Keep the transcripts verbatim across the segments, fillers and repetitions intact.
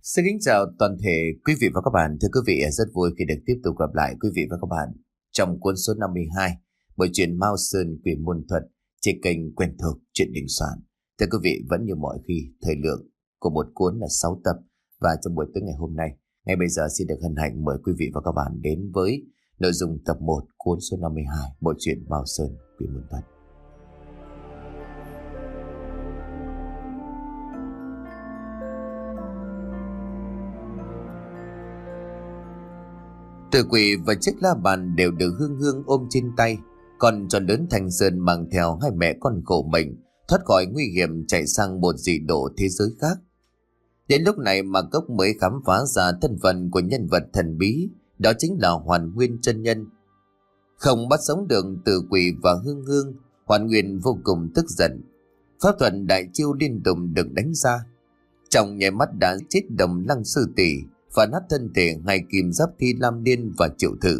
Xin kính chào toàn thể quý vị và các bạn. Thưa quý vị, rất vui khi được tiếp tục gặp lại quý vị và các bạn trong cuốn số năm mươi hai Bộ truyện Mao Sơn Quỷ Môn Thuật trên kênh quen thuộc Truyện Đình Soạn. Thưa quý vị, vẫn như mọi khi, thời lượng của một cuốn là sáu tập, và trong buổi tối ngày hôm nay, ngay bây giờ xin được hân hạnh mời quý vị và các bạn đến với nội dung tập một cuốn số năm mươi hai Bộ truyện Mao Sơn Quỷ Môn Thuật. Tử quỷ và chiếc la bàn đều được Hương Hương ôm trên tay, còn tròn lớn Thanh Sơn mang theo hai mẹ con khổ mệnh thoát khỏi nguy hiểm chạy sang một dị độ thế giới khác. Đến lúc này mà Cốc mới khám phá ra thân phận của nhân vật thần bí, đó chính là Hoàn Nguyên chân nhân. Không bắt sống được Tử quỷ và Hương Hương, Hoàn Nguyên vô cùng tức giận. Pháp thuật đại chiêu liên tục được đánh ra, trong nháy mắt đã chết Đồng Lăng sư tỷ, phá nát thân thể hai kim giáp thi Lam Liên và Triệu Thự.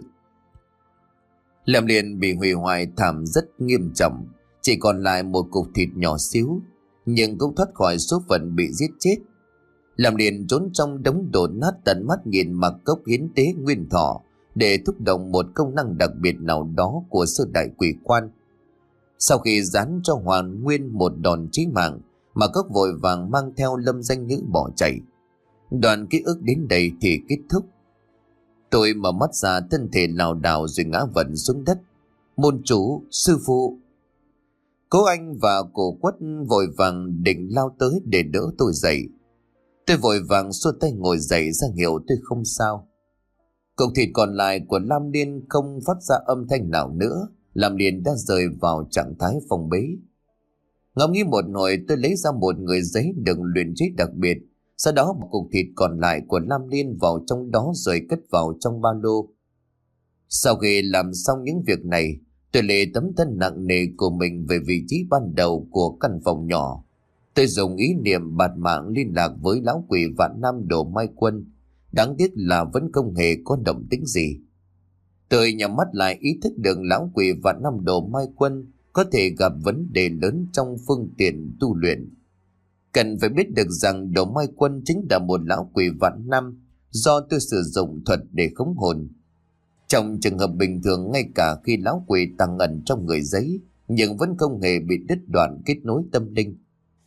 Lam Liên bị hủy hoại thảm rất nghiêm trọng, chỉ còn lại một cục thịt nhỏ xíu, nhưng cũng thoát khỏi số phận bị giết chết. Lam Liên trốn trong đống đổ nát, tận mắt nhìn Mạc Cốc hiến tế nguyên thọ để thúc động một công năng đặc biệt nào đó của sơ đại quỷ quan. Sau khi dán cho Hoàn Nguyên một đòn chí mạng, Mạc Cốc vội vàng mang theo Lâm Danh Nữ bỏ chạy. Đoạn ký ức đến đây thì kết thúc. Tôi mở mắt ra, thân thể lảo đảo rồi ngã vật xuống đất. Môn chủ, sư phụ. Cố Anh và Cổ Quất vội vàng định lao tới để đỡ tôi dậy. Tôi vội vàng xua tay ngồi dậy ra hiệu tôi không sao. Cục thịt còn lại của Lam Liên không phát ra âm thanh nào nữa. Lam Liên đã rời vào trạng thái phòng bế. Ngẫm nghĩ một hồi, tôi lấy ra một người giấy được luyện chế đặc biệt. Sau đó một cục thịt còn lại của Lam Liên vào trong đó rồi cất vào trong ba lô. Sau khi làm xong những việc này, tôi lấy tấm thân nặng nề của mình về vị trí ban đầu của căn phòng nhỏ. Tôi dùng ý niệm bạt mạng liên lạc với lão quỷ Vạn Nam Đồ Mai Quân. Đáng tiếc là vẫn không hề có động tĩnh gì. Tôi nhắm mắt lại, ý thức được lão quỷ Vạn Nam Đồ Mai Quân có thể gặp vấn đề lớn trong phương tiện tu luyện. Cần phải biết được rằng Đồ Mai Quân chính là một lão quỷ vạn năm do tôi sử dụng thuật để khống hồn. Trong trường hợp bình thường, ngay cả khi lão quỷ tàng ẩn trong người giấy, nhưng vẫn không hề bị đứt đoạn kết nối tâm linh.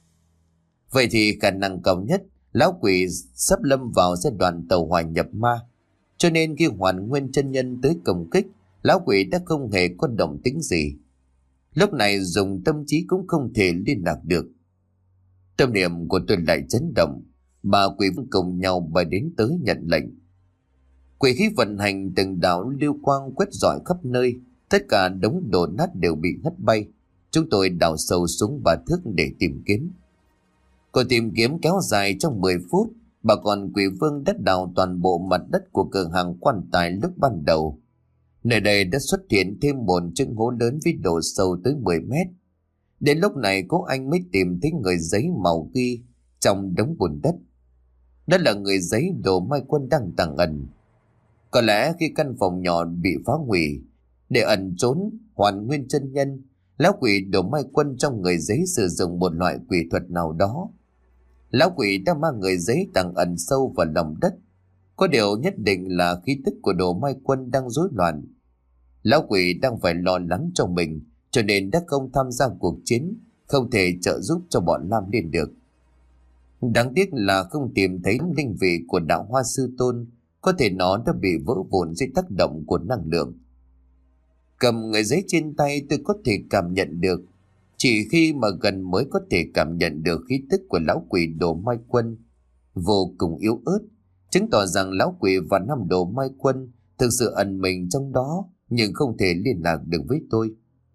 Vậy thì khả năng cao nhất, lão quỷ sắp lâm vào giai đoạn tẩu hỏa nhập ma. Cho nên khi Hoàn Nguyên chân nhân tới công kích, lão quỷ đã không hề có động tĩnh gì. Lúc này dùng tâm trí cũng không thể liên lạc được. Tâm niệm của tôi lại chấn động, ba quỷ vương cùng nhau bay đến tới nhận lệnh. Quỷ khí vận hành từng đạo lưu quang quét rọi khắp nơi, tất cả đống đổ nát đều bị hất bay. Chúng tôi đào sâu xuống ba thước để tìm kiếm. Cuộc tìm kiếm kéo dài trong mười phút, bà con quỷ vương đã đào toàn bộ mặt đất của cửa hàng quan tài lúc ban đầu. Nơi đây đã xuất hiện thêm một chân hố lớn với độ sâu tới mười mét. Đến lúc này Cố Anh mới tìm thấy người giấy màu ghi trong đống bùn đất. Đó là người giấy Đồ Mai Quân đang tàng ẩn. Có lẽ khi căn phòng nhỏ bị phá hủy, để ẩn trốn Hoàn Nguyên chân nhân, lão quỷ Đồ Mai Quân trong người giấy sử dụng một loại quỷ thuật nào đó. Lão quỷ đã mang người giấy tàng ẩn sâu vào lòng đất. Có điều nhất định là khí tức của Đồ Mai Quân đang rối loạn. Lão quỷ đang phải lo lắng cho mình, cho nên đã không tham gia cuộc chiến, không thể trợ giúp cho bọn Lam Liên được. Đáng tiếc là không tìm thấy linh vị của đạo Hoa Sư Tôn, có thể nó đã bị vỡ vụn dưới tác động của năng lượng. Cầm người giấy trên tay, tôi có thể cảm nhận được, chỉ khi mà gần mới có thể cảm nhận được khí tức của lão quỷ Đồ Mai Quân, vô cùng yếu ớt, chứng tỏ rằng lão quỷ và năm Đồ Mai Quân thực sự ẩn mình trong đó, nhưng không thể liên lạc được với tôi.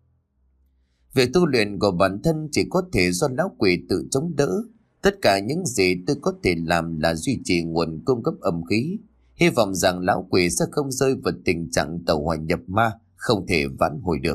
Việc tu luyện của bản thân chỉ có thể do lão quỷ tự chống đỡ. Tất cả những gì tôi có thể làm là duy trì nguồn cung cấp âm khí, hy vọng rằng lão quỷ sẽ không rơi vào tình trạng tẩu hỏa nhập ma, không thể vãn hồi được.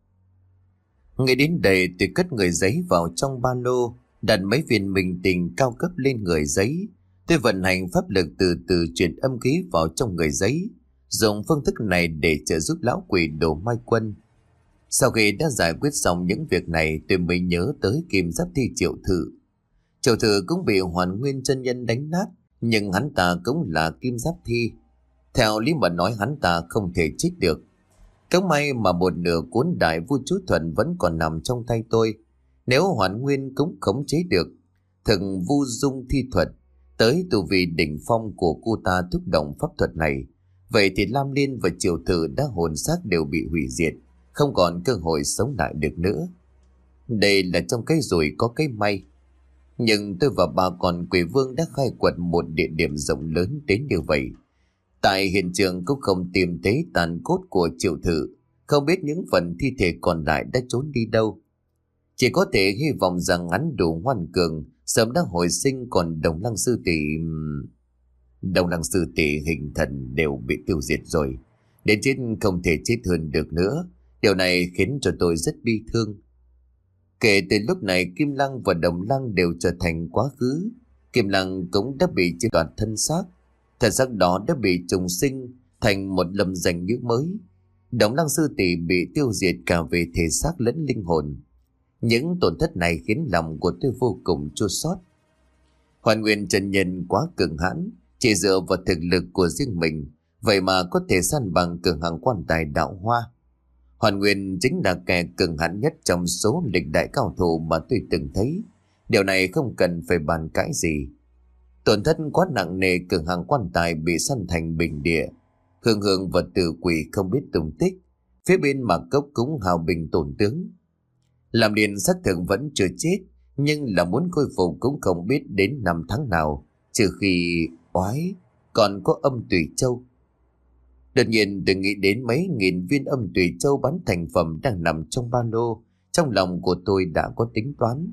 Ngay đến đây tôi cất người giấy vào trong ba lô, đặt mấy viên minh tình cao cấp lên người giấy. Tôi vận hành pháp lực từ từ chuyển âm khí vào trong người giấy, dùng phương thức này để trợ giúp lão quỷ Đồ Mai Quân. Sau khi đã giải quyết xong những việc này, tôi mới nhớ tới kim giáp thi Triệu Thự. Triệu Thự cũng bị Hoàn Nguyên chân nhân đánh nát, Nhưng hắn ta cũng là kim giáp thi. Theo lý mà nói hắn ta không thể chết được. Cũng may mà một nửa cuốn đại vu chú thuần vẫn còn nằm trong tay tôi. Nếu Hoàn Nguyên cũng khống chế được thực vu dung thi thuật tới tu vi đỉnh phong của cô ta thúc động pháp thuật này, vậy thì Lam Liên và Triều Tử đã hồn xác đều bị hủy diệt, không còn cơ hội sống lại được nữa. Đây là trong cái rủi có cái may. Nhưng tôi và bà con Quỷ Vương đã khai quật một địa điểm rộng lớn đến như vậy. Tại hiện trường cũng không tìm thấy tàn cốt của Triệu Thử, không biết những phần thi thể còn lại đã trốn đi đâu. Chỉ có thể hy vọng rằng hắn đủ ngoan cường, sớm đã hồi sinh, còn Đồng Lăng Sư Tỷ... Đồng Lăng Sư Tỷ hình thần đều bị tiêu diệt rồi. Đến chết không thể chết hơn được nữa. Điều này khiến cho tôi rất bi thương. Kể từ lúc này Kim Lăng và Đồng Lăng đều trở thành quá khứ. Kim Lăng cũng đã bị chiếm đoạt thân xác. Thân xác đó đã bị trùng sinh thành một lâm danh như mới. Đồng Lăng Sư Tỷ bị tiêu diệt cả về thể xác lẫn linh hồn. Những tổn thất này khiến lòng của tôi vô cùng chua xót. Hoàn Nguyên chân nhân quá cường hãn, chỉ dựa vào thực lực của riêng mình, vậy mà có thể san bằng cường hãn quan tài đạo hoa. Hoàn Nguyên chính là kẻ cường hãn nhất trong số lịch đại cao thủ mà tôi từng thấy. Điều này không cần phải bàn cãi gì. Tổn thất quá nặng nề, cường hãn quan tài bị săn thành bình địa. Hương Hương và Tử Quỷ không biết tung tích. Phía bên Mạc Cốc cũng hào bình tổn tướng. Làm Điền xác thực vẫn chưa chết, nhưng là muốn khôi phục cũng không biết đến năm tháng nào, trừ khi oái còn có âm tùy châu. Đột nhiên tôi nghĩ đến mấy nghìn viên âm tùy châu bán thành phẩm đang nằm trong ba lô. Trong lòng của tôi đã có tính toán.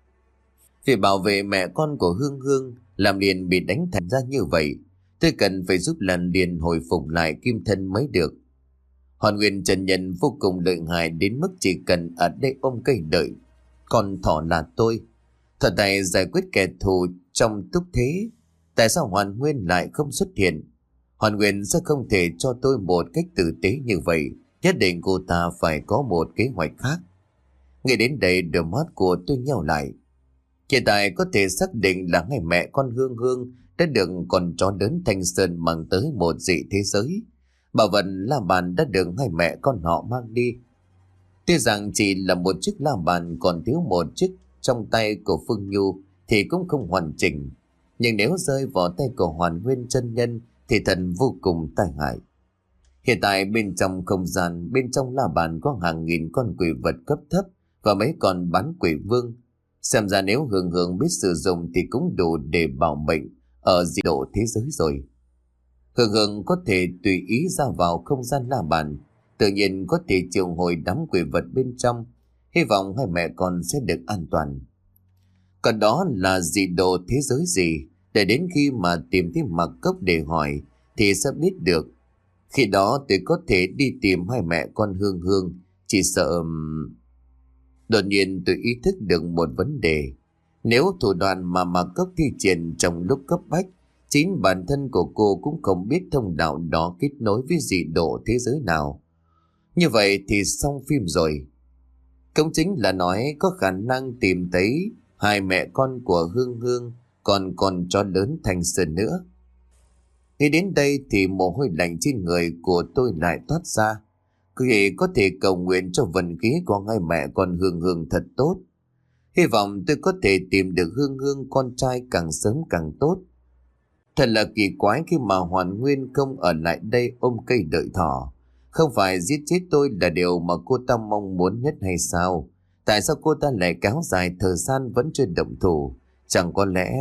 Vì bảo vệ mẹ con của Hương Hương, Làm Điền bị đánh thành ra như vậy, tôi cần phải giúp Làm Điền hồi phục lại kim thân mới được. Hoàn Nguyên chân nhân vô cùng lợi hại đến mức chỉ cần ở đây ôm cây đợi. Còn thỏ là tôi, thật này giải quyết kẻ thù trong túc thế. Tại sao Hoàn Nguyên lại không xuất hiện? Hoàn Nguyên sẽ không thể cho tôi một cách tử tế như vậy. Nhất định cô ta phải có một kế hoạch khác. Nghe đến đây đôi mắt của tôi nheo lại. Hiện tại có thể xác định là ngày mẹ con Hương Hương đã được con chó lớn Thanh Sơn mang tới một dị thế giới. Bảo vật la bàn đã được hai mẹ con họ mang đi. Tuy rằng chỉ là một chiếc la bàn còn thiếu một chiếc trong tay của Phương Nhu thì cũng không hoàn chỉnh. Nhưng nếu rơi vào tay của Hoàn Nguyên chân nhân thì thật vô cùng tai hại. Hiện tại bên trong không gian, bên trong la bàn có hàng nghìn con quỷ vật cấp thấp và mấy con bán quỷ vương. Xem ra nếu Hương Hương biết sử dụng thì cũng đủ để bảo mệnh ở dị độ thế giới rồi. Hương Hương có thể tùy ý ra vào không gian la bàn, tự nhiên có thể triệu hồi đám quỷ vật bên trong. Hy vọng hai mẹ con sẽ được an toàn. Còn đó là dị độ thế giới gì, để đến khi mà tìm thấy Mạc Cốc để hỏi thì sẽ biết được. Khi đó tôi có thể đi tìm hai mẹ con Hương Hương. Chỉ sợ... Đột nhiên tôi ý thức được một vấn đề. Nếu thủ đoạn mà Mạc Cốc thi triển trong lúc cấp bách, chính bản thân của cô cũng không biết thông đạo đó kết nối với dị độ thế giới nào, như vậy thì xong phim rồi. Cũng chính là nói có khả năng tìm thấy hai mẹ con của Hương Hương, còn còn cho lớn Thanh Sơn nữa. Khi đến đây thì mồ hôi lạnh trên người của tôi lại toát ra. Khi có thể cầu nguyện cho vận khí của hai mẹ con Hương Hương thật tốt. Hy vọng tôi có thể tìm được Hương Hương con trai càng sớm càng tốt. Thật là kỳ quái khi mà Hoàn Nguyên không ở lại đây ôm cây đợi thỏ. Không phải giết chết tôi là điều mà cô ta mong muốn nhất hay sao? Tại sao cô ta lại kéo dài thời gian vẫn chưa động thủ? Chẳng có lẽ...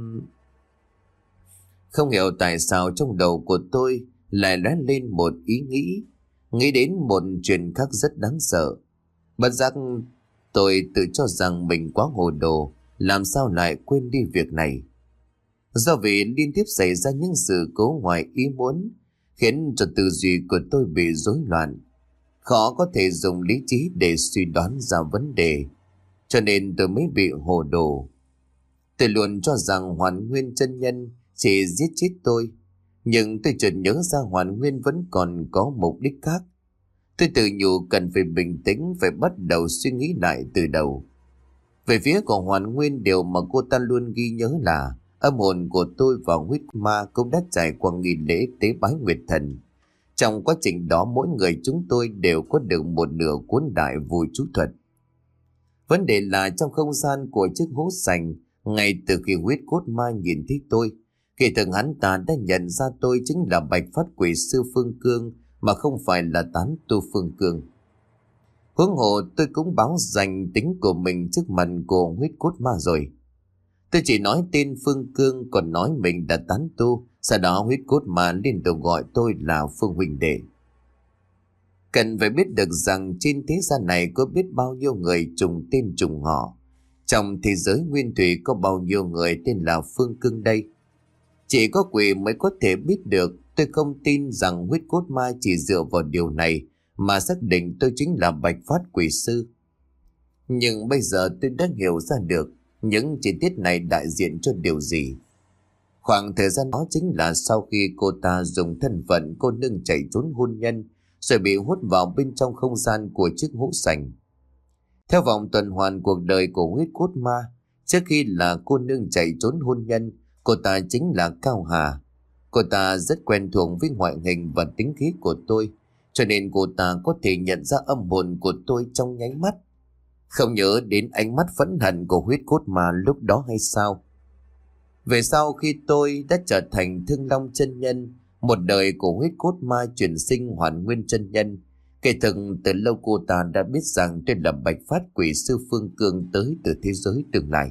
Không hiểu tại sao trong đầu của tôi lại lóe lên một ý nghĩ. Nghĩ đến một chuyện khác rất đáng sợ. Bất giác tôi tự cho rằng mình quá hồ đồ, làm sao lại quên đi việc này. Do vì liên tiếp xảy ra những sự cố ngoài ý muốn, khiến cho tư duy của tôi bị rối loạn. Khó có thể dùng lý trí để suy đoán ra vấn đề, cho nên tôi mới bị hồ đồ. Tôi luôn cho rằng Hoàn Nguyên chân nhân chỉ giết chết tôi, nhưng tôi chợt nhớ ra Hoàn Nguyên vẫn còn có mục đích khác. Tôi tự nhủ cần phải bình tĩnh, phải bắt đầu suy nghĩ lại từ đầu. Về phía của Hoàn Nguyên, điều mà cô ta luôn ghi nhớ là Âm hồn của tôi và huyết ma cũng đã trải qua nghi lễ tế bái nguyệt thần. Trong quá trình đó mỗi người chúng tôi đều có được một nửa cuốn đại vui chú thuật. Vấn đề là trong không gian của chiếc hố sành, ngay từ khi huyết cốt ma nhìn thấy tôi, kỳ thực hắn ta đã nhận ra tôi chính là Bạch Phát Quỷ Sư Phương Cương mà không phải là tán tu Phương Cương. Huống hồ tôi cũng báo danh tính của mình trước mặt của huyết cốt ma rồi. Tôi chỉ nói tên Phương Cương còn nói mình đã tán tu, sau đó huyết cốt ma liên tục gọi tôi là Phương huynh đệ. Cần phải biết được rằng trên thế gian này có biết bao nhiêu người trùng tên trùng họ. Trong thế giới nguyên thủy có bao nhiêu người tên là Phương Cương đây. Chỉ có quỷ mới có thể biết được. Tôi không tin rằng huyết cốt ma chỉ dựa vào điều này mà xác định tôi chính là Bạch Phát Quỷ Sư. Nhưng bây giờ tôi đã hiểu ra được những chi tiết này đại diện cho điều gì. Khoảng thời gian đó chính là sau khi cô ta dùng thân phận cô nương chạy trốn hôn nhân rồi bị hút vào bên trong không gian của chiếc hũ sành. Theo vòng tuần hoàn cuộc đời của huyết cốt ma, trước khi là cô nương chạy trốn hôn nhân, cô ta chính là Cao Hà. Cô ta rất quen thuộc với ngoại hình và tính khí của tôi, cho nên cô ta có thể nhận ra âm hồn của tôi trong nháy mắt. Không nhớ đến ánh mắt phẫn hận của huyết cốt ma lúc đó hay sao? Về sau khi tôi đã trở thành Thương Long chân nhân, một đời của huyết cốt ma chuyển sinh Hoàn Nguyên chân nhân, kể thực từ lâu cô ta đã biết rằng tôi là Bạch Phát Quỷ Sư Phương Cương tới từ thế giới tương lai.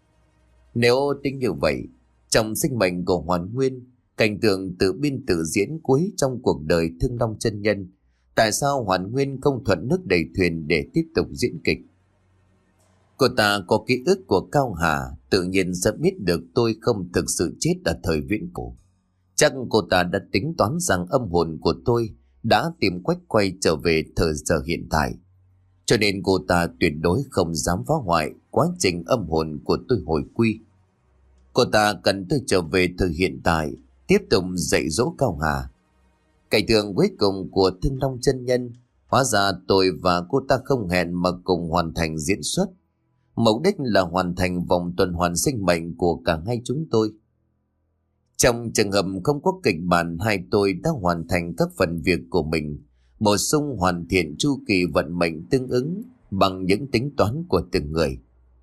Nếu tính như vậy, trong sinh mệnh của Hoàn Nguyên, cảnh tượng tự biên tự diễn cuối trong cuộc đời Thương Long chân nhân, tại sao Hoàn Nguyên không thuận nước đẩy thuyền để tiếp tục diễn kịch? Cô ta có ký ức của Cao Hà, tự nhiên sẽ biết được tôi không thực sự chết ở thời viễn cổ. Chắc cô ta đã tính toán rằng âm hồn của tôi đã tìm cách quay trở về thời giờ hiện tại. Cho nên cô ta tuyệt đối không dám phá hoại quá trình âm hồn của tôi hồi quy. Cô ta cần tôi trở về thời hiện tại, tiếp tục dạy dỗ Cao Hà. Cảnh tượng cuối cùng của Thương Long chân nhân, hóa ra tôi và cô ta không hẹn mà cùng hoàn thành diễn xuất. Mục đích là hoàn thành vòng tuần hoàn sinh mệnh của cả hai chúng tôi. Trong trường hợp không có kịch bản, hai tôi đã hoàn thành các phần việc của mình, bổ sung hoàn thiện chu kỳ vận mệnh tương ứng bằng những tính toán của từng người.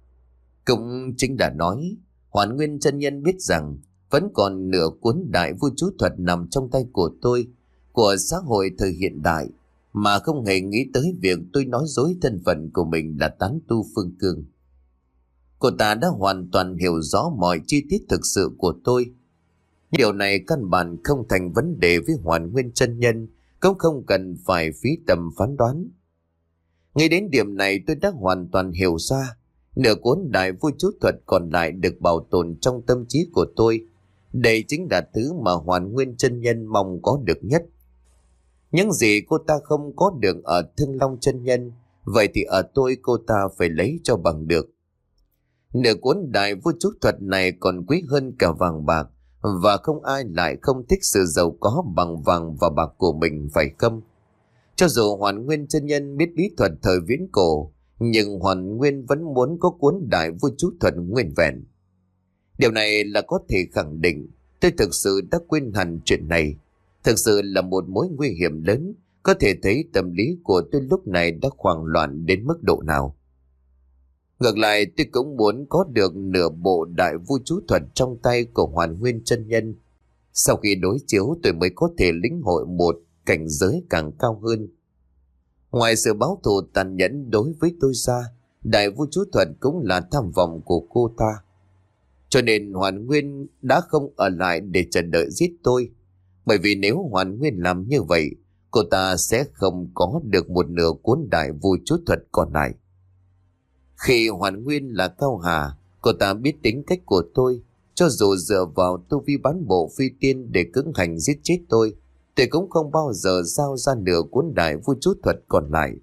Cũng chính là nói, Hoàn Nguyên chân nhân biết rằng vẫn còn nửa cuốn đại vui chú thuật nằm trong tay của tôi, của xã hội thời hiện đại, mà không hề nghĩ tới việc tôi nói dối thân phận của mình là tán tu Phương Cương. Cô ta đã hoàn toàn hiểu rõ mọi chi tiết thực sự của tôi. Điều này căn bản không thành vấn đề với Hoàn Nguyên chân nhân, cũng không cần phải phí tầm phán đoán. Ngay đến điểm này tôi đã hoàn toàn hiểu ra, nửa cuốn đại vui chú thuật còn lại được bảo tồn trong tâm trí của tôi. Đây chính là thứ mà Hoàn Nguyên chân nhân mong có được nhất. Những gì cô ta không có được ở Thương Long chân nhân, vậy thì ở tôi cô ta phải lấy cho bằng được. Nửa cuốn đại vui chú thuật này còn quý hơn cả vàng bạc, và không ai lại không thích sự giàu có bằng vàng và bạc của mình, phải không? Cho dù Hoàn Nguyên chân nhân biết bí thuật thời viễn cổ, nhưng Hoàn Nguyên vẫn muốn có cuốn đại vui chú thuật nguyên vẹn. Điều này là có thể khẳng định tôi thực sự đã quên hẳn chuyện này. Thực sự là một mối nguy hiểm lớn, có thể thấy tâm lý của tôi lúc này đã hoảng loạn đến mức độ nào. Ngược lại, tôi cũng muốn có được nửa bộ đại vui chú thuật trong tay của Hoàn Nguyên chân nhân. Sau khi đối chiếu, tôi mới có thể lĩnh hội một cảnh giới càng cao hơn. Ngoài sự báo thù tàn nhẫn đối với tôi ra, đại vui chú thuật cũng là tham vọng của cô ta. Cho nên Hoàn Nguyên đã không ở lại để chờ đợi giết tôi. Bởi vì nếu Hoàn Nguyên làm như vậy, cô ta sẽ không có được một nửa cuốn đại vui chú thuật còn lại. Khi Hoàn Nguyên là Cao Hà, cô ta biết tính cách của tôi. Cho dù dựa vào tu vi bán bộ phi tiên để cưỡng hành giết chết tôi, tôi cũng không bao giờ giao ra nửa cuốn đại vui chú thuật còn lại.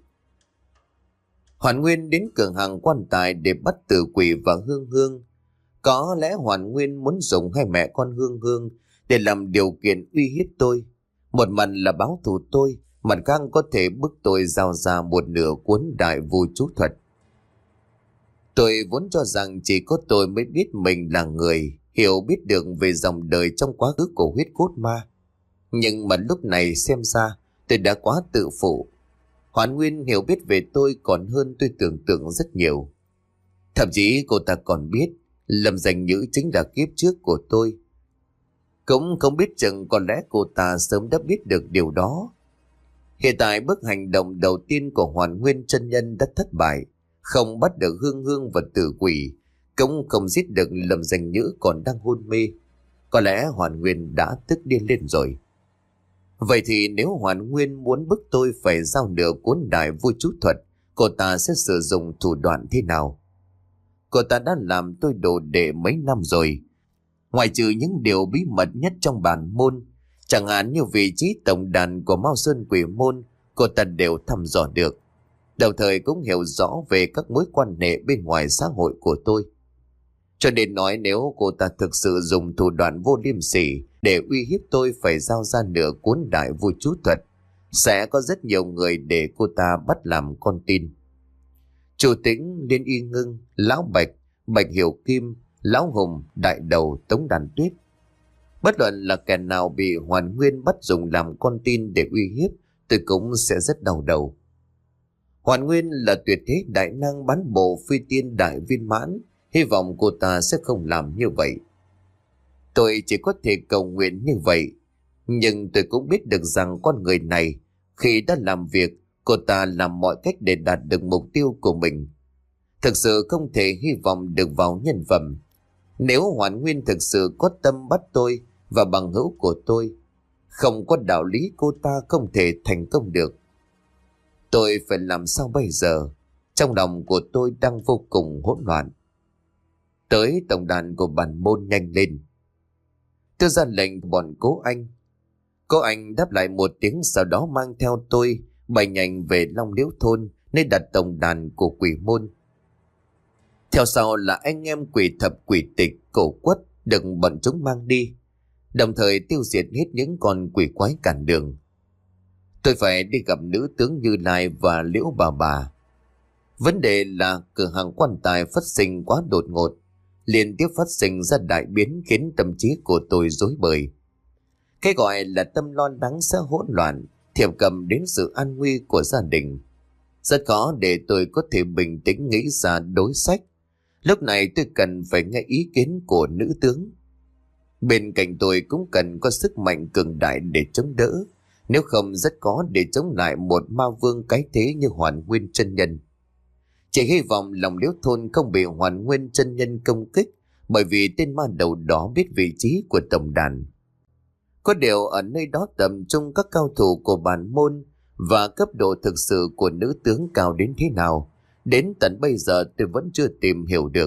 Hoàn Nguyên đến cửa hàng quan tài để bắt Tử Quỷ và Hương Hương. Có lẽ Hoàn Nguyên muốn dùng hai mẹ con Hương Hương để làm điều kiện uy hiếp tôi. Một mặt là báo thù tôi, mặt khác có thể bức tôi giao ra một nửa cuốn đại vui chú thuật. Tôi vốn cho rằng chỉ có tôi mới biết mình là người, hiểu biết được về dòng đời trong quá khứ của huyết cốt ma. Nhưng mà lúc này xem ra tôi đã quá tự phụ. Hoản Nguyên hiểu biết về tôi còn hơn tôi tưởng tượng rất nhiều. Thậm chí cô ta còn biết Lâm Danh Nhữ chính là kiếp trước của tôi. Cũng không biết chừng có lẽ cô ta sớm đã biết được điều đó. Hiện tại bước hành động đầu tiên của Hoản Nguyên chân nhân đã thất bại. Không bắt được Hương Hương và Tử Quỷ, cũng không giết được Lâm Danh Nhữ còn đang hôn mê. Có lẽ Hoản Nguyên đã tức điên lên rồi. Vậy thì nếu Hoản Nguyên muốn bức tôi phải giao nửa cuốn đại vui chú thuật, cô ta sẽ sử dụng thủ đoạn thế nào? Cô ta đã làm tôi đồ đệ mấy năm rồi. Ngoài trừ những điều bí mật nhất trong bản môn, chẳng hạn như vị trí tổng đàn của Mao Sơn Quỷ Môn, cô ta đều thăm dò được. Đồng thời cũng hiểu rõ về các mối quan hệ bên ngoài xã hội của tôi. Cho nên nói nếu cô ta thực sự dùng thủ đoạn vô liêm sỉ để uy hiếp tôi phải giao ra nửa cuốn đại vui chú thuật, sẽ có rất nhiều người để cô ta bắt làm con tin. Chủ Tĩnh, Liên Y Ngưng, Lão Bạch, Bạch Hiểu Kim, Lão Hùng, Đại Đầu, Tống Đàn Tuyết. Bất luận là kẻ nào bị Hoản Nguyên bắt dùng làm con tin để uy hiếp, tôi cũng sẽ rất đau đầu. Hoản Nguyên là tuyệt thế đại năng bán bộ phi tiên đại viên mãn, hy vọng cô ta sẽ không làm như vậy. Tôi chỉ có thể cầu nguyện như vậy, nhưng tôi cũng biết được rằng con người này, khi đã làm việc, cô ta làm mọi cách để đạt được mục tiêu của mình. Thực sự không thể hy vọng được vào nhân phẩm. Nếu Hoản Nguyên thực sự có tâm bắt tôi và bằng hữu của tôi, không có đạo lý cô ta không thể thành công được. Tôi phải làm sao bây giờ? Trong lòng của tôi đang vô cùng hỗn loạn. Tới tổng đàn của bản môn nhanh lên. Tôi ra lệnh bọn Cố Anh. Cố Anh đáp lại một tiếng, sau đó mang theo tôi bay nhanh về Long Liễu Thôn, nơi đặt tổng đàn của quỷ môn. Theo sau là anh em quỷ thập, quỷ tịch, cổ quất được bọn chúng mang đi, đồng thời tiêu diệt hết những con quỷ quái cản đường. Tôi phải đi gặp nữ tướng Như Lai và Liễu Bà Bà. Vấn đề là cửa hàng quan tài phát sinh quá đột ngột, liên tiếp phát sinh ra đại biến khiến tâm trí của tôi rối bời. Cái gọi là tâm lo lắng sẽ hỗn loạn, thiệp cầm đến sự an nguy của gia đình. Rất khó để tôi có thể bình tĩnh nghĩ ra đối sách. Lúc này tôi cần phải nghe ý kiến của nữ tướng. Bên cạnh tôi cũng cần có sức mạnh cường đại để chống đỡ, nếu không rất khó để chống lại một ma vương cái thế như Hoản Nguyên chân nhân. Chỉ hy vọng Long Liễu Thôn không bị Hoản Nguyên chân nhân công kích, bởi vì tên ma đầu đó biết vị trí của tổng đàn. Có điều ở nơi đó tập trung các cao thủ của bản môn, và cấp độ thực sự của nữ tướng cao đến thế nào, đến tận bây giờ tôi vẫn chưa tìm hiểu được.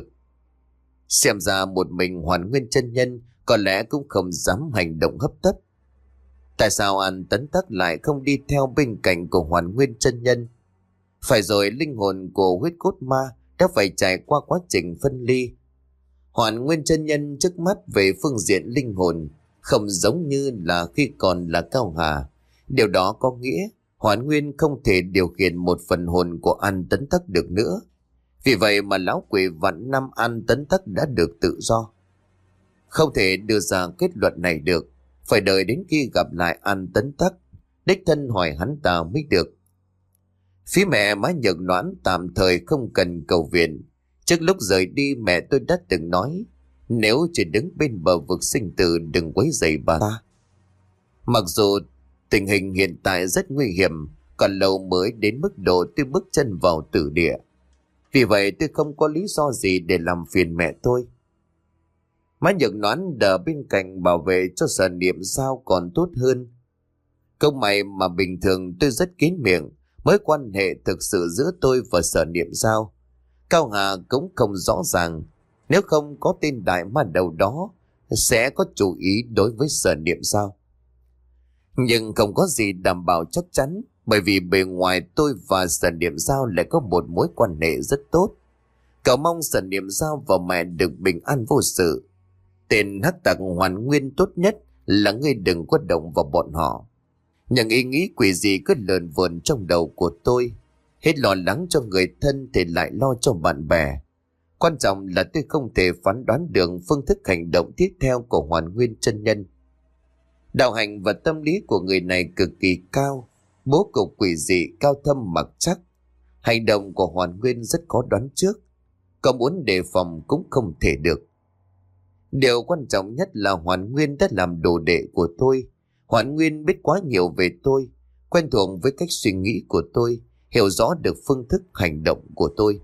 Xem ra một mình Hoản Nguyên chân nhân có lẽ cũng không dám hành động hấp tấp. Tại sao An Tấn Tắc lại không đi theo bên cạnh của Hoản Nguyên chân nhân? Phải rồi, linh hồn của huyết cốt ma đã phải trải qua quá trình phân ly. Hoản Nguyên chân nhân trước mắt về phương diện linh hồn không giống như là khi còn là Cao Hà. Điều đó có nghĩa Hoản Nguyên không thể điều khiển một phần hồn của An Tấn Tắc được nữa. Vì vậy mà lão quỷ vạn năm An Tấn Tắc đã được tự do. Không thể đưa ra kết luận này được, phải đợi đến khi gặp lại An Tấn Tắc, đích thân hỏi hắn ta mới được. Phía mẹ má Nhược Noãn tạm thời không cần cầu viện. Trước lúc rời đi, mẹ tôi đã từng nói, nếu chỉ đứng bên bờ vực sinh tử đừng quấy rầy bà ta. Mặc dù tình hình hiện tại rất nguy hiểm, còn lâu mới đến mức độ tôi bước chân vào tử địa. Vì vậy tôi không có lý do gì để làm phiền mẹ tôi. Má Nhược Noãn đờ bên cạnh bảo vệ cho Sở Niệm Giao còn tốt hơn. Không may mà bình thường tôi rất kín miệng, mối quan hệ thực sự giữa tôi và Sở Niệm Giao, Cao Hà cũng không rõ ràng. Nếu không có tên đại ma đầu đó sẽ có chủ ý đối với Sở Niệm Giao. Nhưng không có gì đảm bảo chắc chắn, bởi vì bề ngoài tôi và Sở Niệm Giao lại có một mối quan hệ rất tốt. Cầu mong Sở Niệm Giao và mẹ được bình an vô sự. Tên hắc tặc Hoản Nguyên tốt nhất là ngươi đừng có động vào bọn họ. Những ý nghĩ quỷ gì cứ lờn vờn trong đầu của tôi. Hết lo lắng cho người thân thì lại lo cho bạn bè. Quan trọng là tôi không thể phán đoán được phương thức hành động tiếp theo của Hoàn Nguyên chân nhân. Đạo hành và tâm lý của người này cực kỳ cao, bố cục quỷ dị cao thâm mặc chắc. Hành động của Hoàn Nguyên rất khó đoán trước, có muốn đề phòng cũng không thể được. Điều quan trọng nhất là Hoàn Nguyên đã làm đồ đệ của tôi. Hoàn Nguyên biết quá nhiều về tôi, quen thuộc với cách suy nghĩ của tôi, hiểu rõ được phương thức hành động của tôi.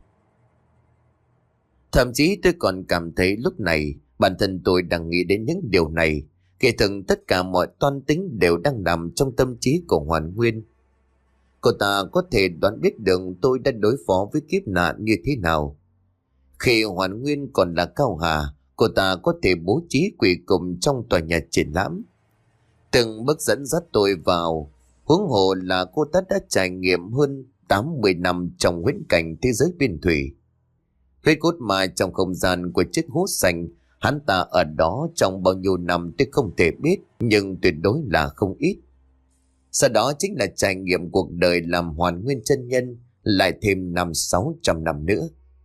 Thậm chí tôi còn cảm thấy lúc này bản thân tôi đang nghĩ đến những điều này. Kể từng tất cả mọi toan tính đều đang nằm trong tâm trí của Hoàn Nguyên. Cô ta có thể đoán biết được tôi đã đối phó với kiếp nạn như thế nào. Khi Hoàn Nguyên còn là Cao Hà, cô ta có thể bố trí quỷ cùng trong tòa nhà triển lãm, từng bước dẫn dắt tôi vào. Huống hồ là cô ta đã trải nghiệm hơn tám mươi năm trong huyễn cảnh thế giới biên thủy. Huyết cốt mà trong không gian của chiếc hố xanh, hắn ta ở đó trong bao nhiêu năm tôi không thể biết, nhưng tuyệt đối là không ít. Sau đó chính là trải nghiệm cuộc đời làm Hoàn Nguyên chân nhân, lại thêm năm sáu trăm năm nữa.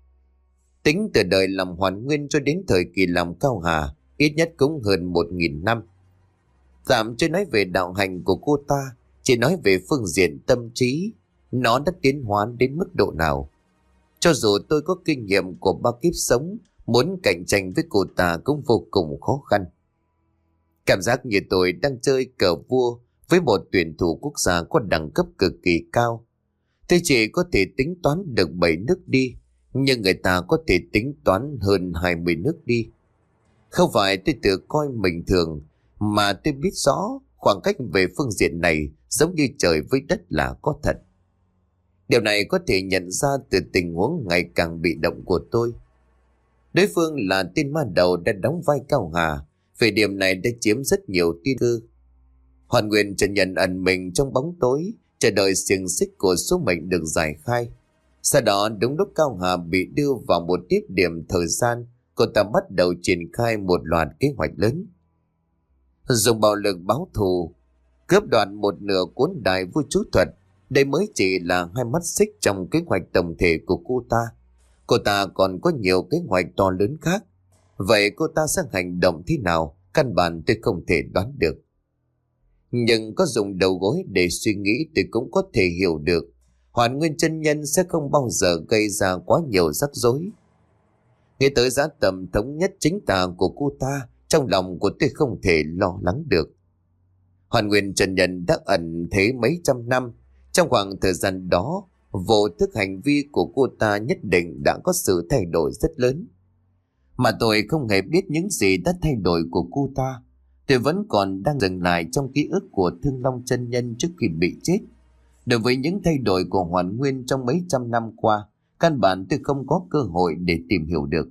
Tính từ đời làm Hoàn Nguyên cho đến thời kỳ làm Cao Hà, ít nhất cũng hơn một nghìn năm. Tạm chưa nói về đạo hành của cô ta, chỉ nói về phương diện tâm trí, nó đã tiến hóa đến mức độ nào. Cho dù tôi có kinh nghiệm của ba kiếp sống, muốn cạnh tranh với cô ta cũng vô cùng khó khăn. Cảm giác như tôi đang chơi cờ vua với một tuyển thủ quốc gia có đẳng cấp cực kỳ cao. Tôi chỉ có thể tính toán được bảy nước đi, nhưng người ta có thể tính toán hơn hai mươi nước đi. Không phải tôi tự coi mình thường, mà tôi biết rõ khoảng cách về phương diện này giống như trời với đất là có thật. Điều này có thể nhận ra từ tình huống ngày càng bị động của tôi. Đối phương là tên ma đầu đã đóng vai Cao Hà, về điểm này đã chiếm rất nhiều tiên cơ. Hoàn Nguyên chân nhân ẩn mình trong bóng tối, chờ đợi xiềng xích của số mệnh được giải khai. Sau đó đúng lúc Cao Hà bị đưa vào một tiếp điểm thời gian, cô ta bắt đầu triển khai một loạt kế hoạch lớn. Dùng bạo lực báo thù, cướp đoạt một nửa cuốn đại vô chú thuật. Đây mới chỉ là hai mắt xích trong kế hoạch tổng thể của cô ta. Cô ta còn có nhiều kế hoạch to lớn khác. Vậy cô ta sẽ hành động thế nào? Căn bản tôi không thể đoán được. Nhưng có dùng đầu gối để suy nghĩ tôi cũng có thể hiểu được. Hoàn Nguyên chân nhân sẽ không bao giờ gây ra quá nhiều rắc rối. Nghe tới giá tầm thống nhất chính tà của cô ta, trong lòng của tôi không thể lo lắng được. Hoàn Nguyên chân nhân đã ẩn thế mấy trăm năm. Trong khoảng thời gian đó, vô thức hành vi của cô ta nhất định đã có sự thay đổi rất lớn. Mà tôi không hề biết những gì đã thay đổi của cô ta. Tôi vẫn còn đang dừng lại trong ký ức của Thương Long chân nhân trước khi bị chết. Đối với những thay đổi của Hoàn Nguyên trong mấy trăm năm qua, căn bản tôi không có cơ hội để tìm hiểu được.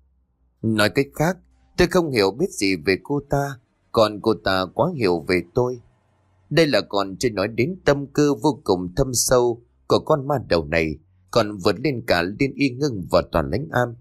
Nói cách khác, tôi không hiểu biết gì về cô ta, còn cô ta quá hiểu về tôi. Đây là còn chưa nói đến tâm cơ vô cùng thâm sâu của con ma đầu này, còn vượt lên cả Liên Y Ngưng và Toàn Lãnh Am.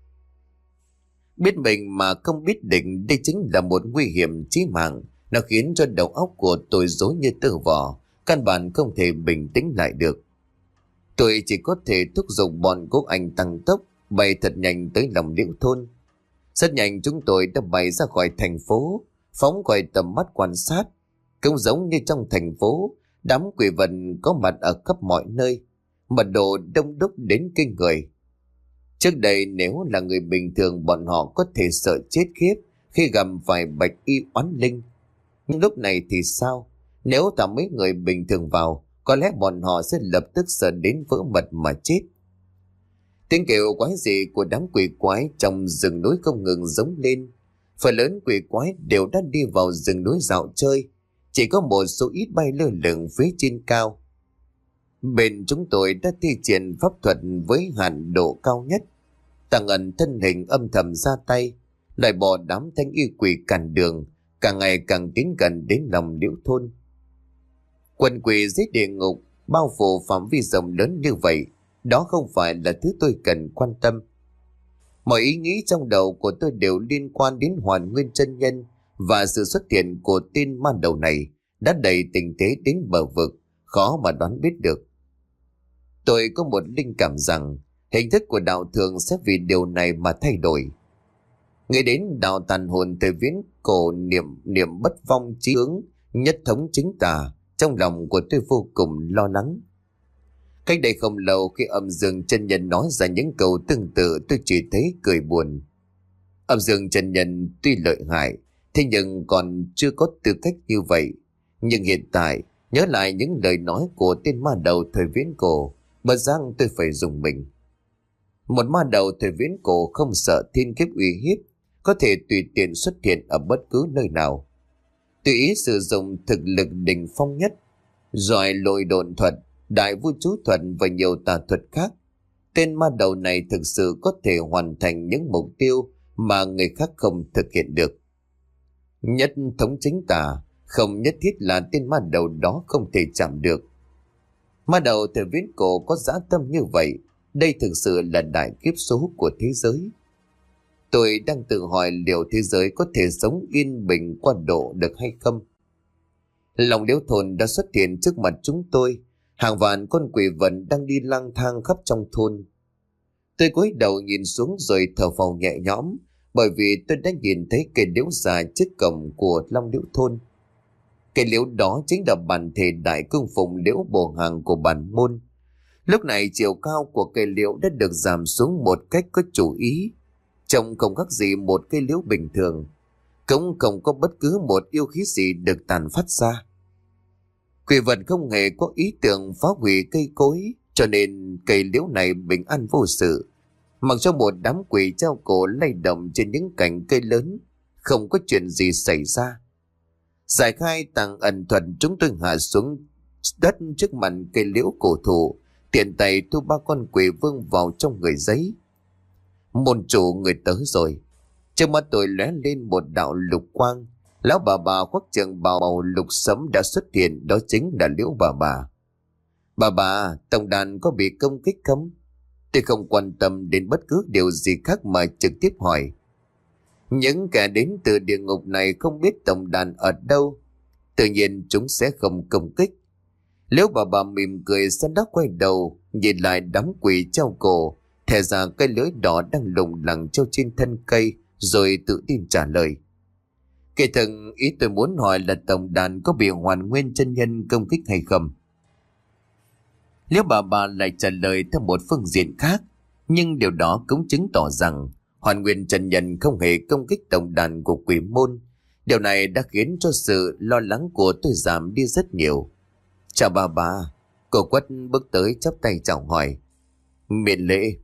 Biết mình mà không biết định, đây chính là một nguy hiểm chí mạng. Nó khiến cho đầu óc của tôi rối như tơ vò, căn bản không thể bình tĩnh lại được. Tôi chỉ có thể thúc giục bọn Quốc Anh tăng tốc, bay thật nhanh tới lòng Liễu thôn. Rất nhanh chúng tôi đã bay ra khỏi thành phố, phóng khỏi tầm mắt quan sát. Cũng giống như trong thành phố, đám quỷ vật có mặt ở khắp mọi nơi, mật độ đông đúc đến kinh người. Trước đây nếu là người bình thường, bọn họ có thể sợ chết khiếp khi gặp phải bạch y oán linh. Nhưng lúc này thì sao? Nếu thả mấy người bình thường vào, có lẽ bọn họ sẽ lập tức sợ đến vỡ mật mà chết. Tiếng kêu quái dị của đám quỷ quái trong rừng núi không ngừng giống lên. Phần lớn quỷ quái đều đã đi vào rừng núi dạo chơi, chỉ có một số ít bay lơ lửng phía trên cao. Bên chúng tôi đã thi triển pháp thuật với hạn độ cao nhất. Tàng ẩn thân hình âm thầm ra tay, loại bỏ đám thanh y quỷ cản đường, càng ngày càng tiến gần đến lòng Liễu thôn. Quần quỷ dưới địa ngục bao phủ phạm vi rộng lớn như vậy, đó không phải là thứ tôi cần quan tâm. Mọi ý nghĩ trong đầu của tôi đều liên quan đến Hoàn Nguyên chân nhân, và sự xuất hiện của tên ma đầu này đã đẩy tình thế đến bờ vực, khó mà đoán biết được. Tôi có một linh cảm rằng hình thức của đạo thường sẽ vì điều này mà thay đổi. Nghĩ đến đạo tàn hồn thời viễn cổ, niệm niệm bất vong chí hướng, nhất thống chính tà, trong lòng của tôi vô cùng lo lắng. Cách đây không lâu, khi Âm Dương chân nhân nói ra những câu tương tự, tôi chỉ thấy cười buồn. Âm Dương chân nhân tuy lợi hại, thế nhưng còn chưa có tư cách như vậy. Nhưng hiện tại, nhớ lại những lời nói của tên ma đầu thời viễn cổ, bất giác tôi phải dùng mình. Một ma đầu thời viễn cổ không sợ thiên kiếp uy hiếp, có thể tùy tiện xuất hiện ở bất cứ nơi nào. Tùy ý sử dụng thực lực đỉnh phong nhất, giỏi lội độn thuật, đại vu chú thuật và nhiều tà thuật khác. Tên ma đầu này thực sự có thể hoàn thành những mục tiêu mà người khác không thực hiện được. Nhất thống chính tà, không nhất thiết là tên ma đầu đó không thể chạm được. Ma đầu thời viễn cổ có dã tâm như vậy, đây thực sự là đại kiếp số của thế giới. Tôi đang tự hỏi liệu thế giới có thể sống yên bình qua độ được hay không. Lòng Liễu thôn đã xuất hiện trước mặt chúng tôi, hàng vạn con quỷ vật đang đi lang thang khắp trong thôn. Tôi cúi đầu nhìn xuống rồi thở phào nhẹ nhõm, bởi vì tôi đã nhìn thấy cây liễu già trước cổng của Long Liễu thôn. Cây liễu đó chính là bản thể đại cung phụng liễu bồ hàng của bản môn. Lúc này chiều cao của cây liễu đã được giảm xuống một cách có chủ ý, trông không khác gì một cây liễu bình thường, cũng không có bất cứ một yêu khí gì được tàn phát ra. Quỷ vật không hề có ý tưởng phá hủy cây cối, cho nên cây liễu này bình an vô sự, mặc cho một đám quỷ treo cổ lay động trên những cành cây lớn, không có chuyện gì xảy ra. Giải khai tàng ẩn thuật, chúng tôi hạ xuống đất trước mặt cây liễu cổ thụ, tiện tay thu ba con quỷ vương vào trong người giấy. Môn chủ người tới rồi. Trước mắt tôi lóe lên một đạo lục quang. Lão bà bà khoác trường bào màu lục sẫm đã xuất hiện, đó chính là Liễu bà bà. Bà bà, tổng đàn có bị công kích không? Tôi không quan tâm đến bất cứ điều gì khác mà trực tiếp hỏi. Những kẻ đến từ địa ngục này không biết tổng đàn ở đâu, tự nhiên chúng sẽ không công kích. Liễu bà bà mỉm cười, sau đó quay đầu nhìn lại đám quỷ treo cổ, thẻ ra cây lưới đỏ đang lủng lẳng treo trên thân cây, rồi tự tin trả lời. Kỳ thực ý tôi muốn hỏi là tổng đàn có bị Hoàn Nguyên chân nhân công kích hay không? Liễu bà bà lại trả lời theo một phương diện khác, nhưng điều đó cũng chứng tỏ rằng Hoàn Nguyên chân nhân không hề công kích tổng đàn của quỷ môn. Điều này đã khiến cho sự lo lắng của tôi giảm đi rất nhiều. Chào bà bà. Cô Quất bước tới chắp tay chào hỏi. Miễn lễ.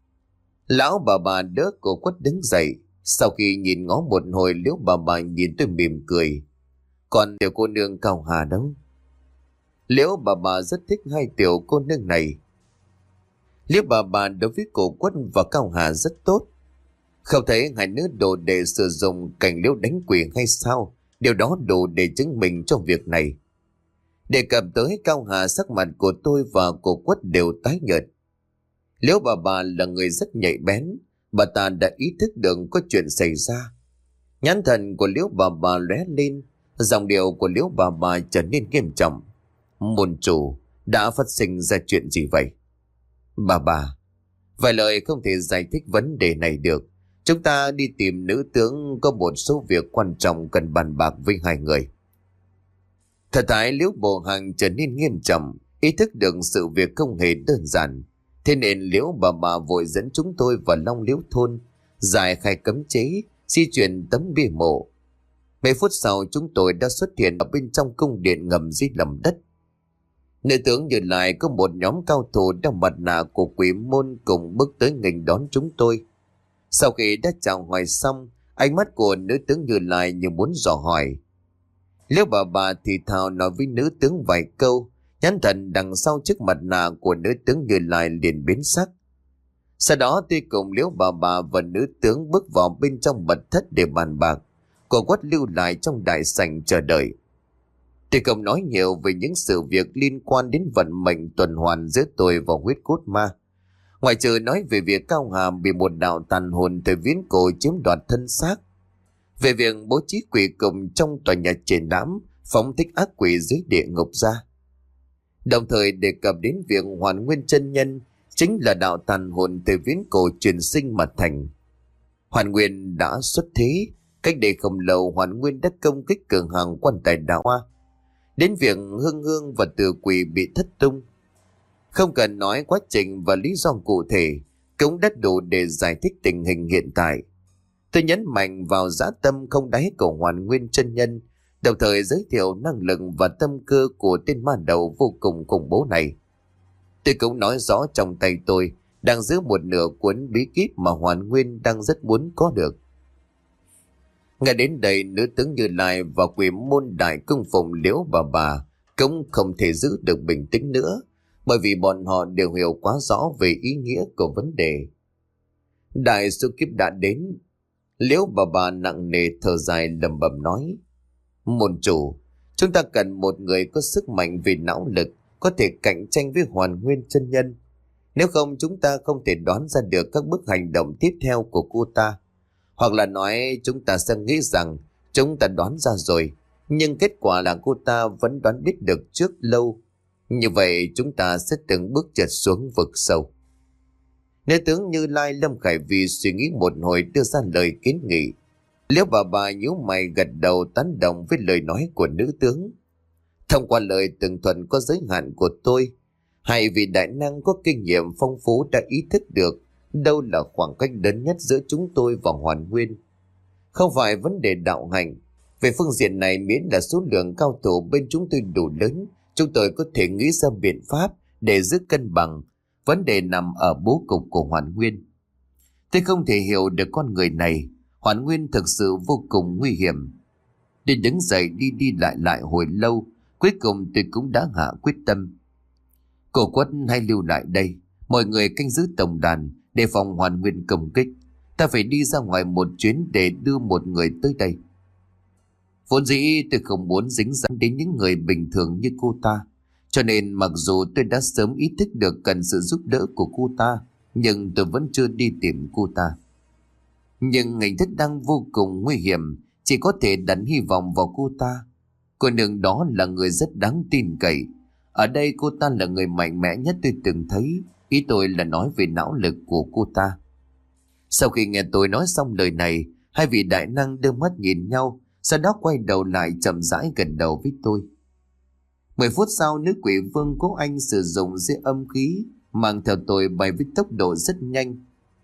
Lão bà bà đỡ cô Quất đứng dậy. Sau khi nhìn ngó một hồi, Liễu bà bà nhìn tôi mỉm cười. Còn tiểu cô nương Cao Hà đâu? Liễu bà bà rất thích hai tiểu cô nương này. Liễu bà bà đối với cô Quất và Cao Hà rất tốt. Không thấy hai nữ đồ để sử dụng cảnh liễu đánh quỷ hay sao? Điều đó đủ để chứng minh cho việc này. Đề cập tới Cao Hà, sắc mặt của tôi và cô Quất đều tái nhợt. Liễu bà bà là người rất nhạy bén, bà ta đã ý thức được có chuyện xảy ra. Nhãn thần của Liễu bà bà lóe lên, giọng điệu của Liễu bà bà trở nên nghiêm trọng. Môn chủ, đã phát sinh ra chuyện gì vậy? Bà bà, vài lời không thể giải thích vấn đề này được. Chúng ta đi tìm nữ tướng, có một số việc quan trọng cần bàn bạc với hai người. Thật thái Liễu Bộ Hàng trở nên nghiêm trọng, ý thức được sự việc không hề đơn giản. Thế nên Liễu bà bà vội dẫn chúng tôi vào Long Liễu thôn, giải khai cấm chế, di chuyển tấm bia mộ. Mấy phút sau chúng tôi đã xuất hiện ở bên trong cung điện ngầm dưới lòng đất. Nữ tướng Như Lai có một nhóm cao thủ đeo mặt nạ của quỷ môn cùng bước tới nghênh đón chúng tôi. Sau khi đã chào hỏi xong, ánh mắt của nữ tướng Như Lai như muốn dò hỏi. Liễu bà bà thì thào nói với nữ tướng vài câu, nhãn thần đằng sau chiếc mặt nạ của nữ tướng Như Lai liền biến sắc. Sau đó tôi cùng Liễu bà bà và nữ tướng bước vào bên trong mật thất để bàn bạc. Cô Quất lưu lại trong đại sảnh chờ đợi. Tôi không nói nhiều về những sự việc liên quan đến vận mệnh tuần hoàn giữa tôi và huyết cốt ma. Ngoài trừ nói về việc Cao Hà bị một đạo tàn hồn thời viễn cổ chiếm đoạt thân xác, về việc bố trí quỷ cùng trong tòa nhà triển lãm phóng thích ác quỷ dưới địa ngục ra, đồng thời đề cập đến việc Hoàn Nguyên chân nhân chính là đạo tàn hồn từ viễn cổ truyền sinh mà thành. Hoàn Nguyên đã xuất thế. Cách đây không lâu, Hoàn Nguyên đã công kích cường hàng quan tài đạo hoa, đến việc Hương Hương và Tử Quỷ bị thất tung. Không cần nói quá trình và lý do cụ thể, cũng đã đủ để giải thích tình hình hiện tại. Tôi nhấn mạnh vào dã tâm không đáy của Hoàn Nguyên chân nhân, đồng thời giới thiệu năng lực và tâm cơ của tên ma đầu vô cùng khủng bố này. Tôi cũng nói rõ trong tay tôi đang giữ một nửa cuốn bí kíp mà Hoàn Nguyên đang rất muốn có được. Ngay đến đây, nữ tướng Như Lai và quỷ môn đại cung phụng Liễu Bà Bà cũng không thể giữ được bình tĩnh nữa, bởi vì bọn họ đều hiểu quá rõ về ý nghĩa của vấn đề. Đại số kiếp đã đến. Liễu Bà Bà nặng nề thở dài lẩm bẩm nói: Môn chủ, chúng ta cần một người có sức mạnh về não lực, có thể cạnh tranh với Hoàn Nguyên chân nhân. Nếu không, chúng ta không thể đoán ra được các bước hành động tiếp theo của cô ta. Hoặc là nói chúng ta sẽ nghĩ rằng chúng ta đoán ra rồi, nhưng kết quả là cô ta vẫn đoán biết được trước lâu. Như vậy chúng ta sẽ từng bước trượt xuống vực sâu. Nữ tướng Như Lai Lâm Khải Vì suy nghĩ một hồi đưa ra lời kiến nghị. Liễu Bà Bà nhíu mày gật đầu tán đồng với lời nói của nữ tướng. Thông qua lời tường thuận có giới hạn của tôi, hay vì đại năng có kinh nghiệm phong phú đã ý thức được đâu là khoảng cách lớn nhất giữa chúng tôi và Hoàn Nguyên. Không phải vấn đề đạo hành. Về phương diện này, miễn là số lượng cao thủ bên chúng tôi đủ lớn, chúng tôi có thể nghĩ ra biện pháp để giữ cân bằng. Vấn đề nằm ở bố cục của Hoàn Nguyên. Tôi không thể hiểu được con người này. Hoàn Nguyên thực sự vô cùng nguy hiểm. Tôi đứng dậy đi đi lại lại hồi lâu, cuối cùng tôi cũng đã hạ quyết tâm. Cổ Quất hay lưu lại đây, mọi người canh giữ tổng đàn để phòng Hoàn Nguyên công kích. Ta phải đi ra ngoài một chuyến để đưa một người tới đây. Vốn dĩ tôi không muốn dính dáng đến những người bình thường như cô ta, cho nên mặc dù tôi đã sớm ý thức được cần sự giúp đỡ của cô ta, nhưng tôi vẫn chưa đi tìm cô ta. Nhưng hình thức đang vô cùng nguy hiểm, chỉ có thể đặt hy vọng vào cô ta. Cô nương đó là người rất đáng tin cậy. Ở đây cô ta là người mạnh mẽ nhất tôi từng thấy. Ý tôi là nói về não lực của cô ta. Sau khi nghe tôi nói xong lời này, hai vị đại năng đưa mắt nhìn nhau, sau đó quay đầu lại chậm rãi gần đầu với tôi. Mười phút sau, nữ quỷ vương Quốc Anh sử dụng dây âm khí mang theo tôi bay với tốc độ rất nhanh.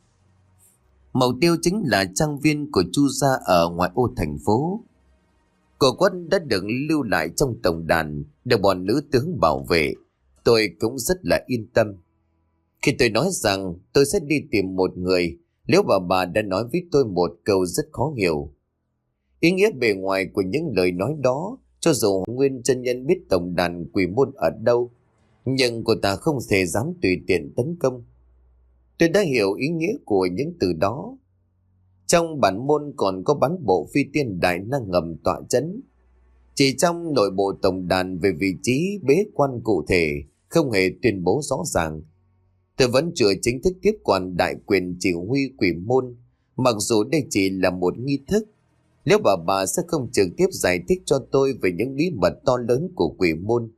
Mục tiêu chính là trang viên của Chu gia ở ngoại ô thành phố. Cổ Quất đã được lưu lại trong tổng đàn, được bọn nữ tướng bảo vệ. Tôi cũng rất là yên tâm. Khi tôi nói rằng tôi sẽ đi tìm một người, Liễu Bà Bà đã nói với tôi một câu rất khó hiểu. Ý nghĩa bề ngoài của những lời nói đó, cho dù Nguyên chân nhân biết tổng đàn quỷ môn ở đâu, nhưng cô ta không thể dám tùy tiện tấn công. Tôi đã hiểu ý nghĩa của những từ đó. Trong bản môn còn có bán bộ phi tiên đại năng ngầm tọa chấn. Chỉ trong nội bộ tổng đàn về vị trí bế quan cụ thể, không hề tuyên bố rõ ràng. Tôi vẫn chưa chính thức tiếp quản đại quyền chỉ huy quỷ môn, mặc dù đây chỉ là một nghi thức. Nếu bà bà sẽ không trực tiếp giải thích cho tôi về những bí mật to lớn của quỷ môn.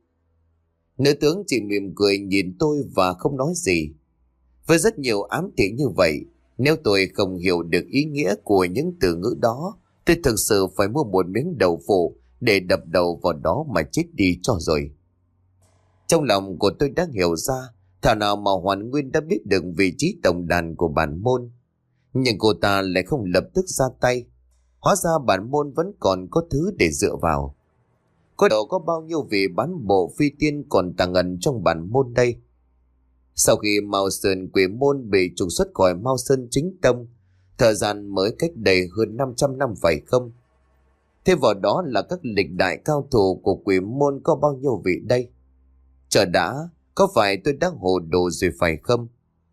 Nữ tướng chỉ mỉm cười nhìn tôi và không nói gì. Với rất nhiều ám thị như vậy, nếu tôi không hiểu được ý nghĩa của những từ ngữ đó, tôi thực sự phải mua một miếng đậu phụ để đập đầu vào đó mà chết đi cho rồi. Trong lòng của tôi đã hiểu ra, thảo nào mà Hoàn Nguyên đã biết được vị trí tổng đàn của bản môn. Nhưng cô ta lại không lập tức ra tay. Hóa ra bản môn vẫn còn có thứ để dựa vào. Có độ có bao nhiêu vị bán bộ phi tiên còn tàng ẩn trong bản môn đây. Sau khi Mao Sơn quỷ môn bị trục xuất khỏi Mao Sơn chính tông, thời gian mới cách đây hơn năm trăm năm phải không? Thêm vào đó là các lịch đại cao thủ của quỷ môn có bao nhiêu vị đây? Chờ đã, có phải tôi đang hồ đồ rồi phải không?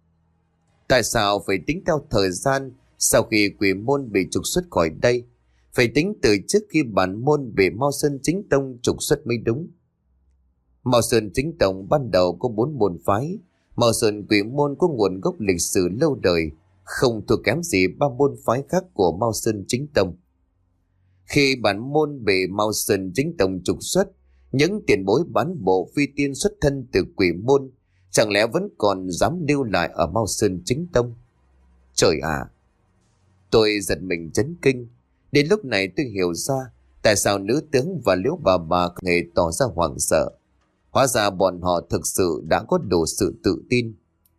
Tại sao phải tính theo thời gian sau khi quỷ môn bị trục xuất khỏi đây? Phải tính từ trước khi bản môn bị Mao Sơn chính tông trục xuất mới đúng. Mao Sơn chính tông ban đầu có bốn môn phái. Mao Sơn quỷ môn có nguồn gốc lịch sử lâu đời, không thua kém gì ba môn phái khác của Mao Sơn chính tông. Khi bản môn bị Mao Sơn chính tông trục xuất, những tiền bối bán bộ phi tiên xuất thân từ quỷ môn Chẳng lẽ vẫn còn dám lưu lại ở Mao Sơn chính tông? Trời ạ! Tôi giật mình chấn kinh. Đến lúc này tôi hiểu ra tại sao nữ tướng và Liễu bà bà không hề tỏ ra hoảng sợ. Hóa ra bọn họ thực sự đã có đủ sự tự tin.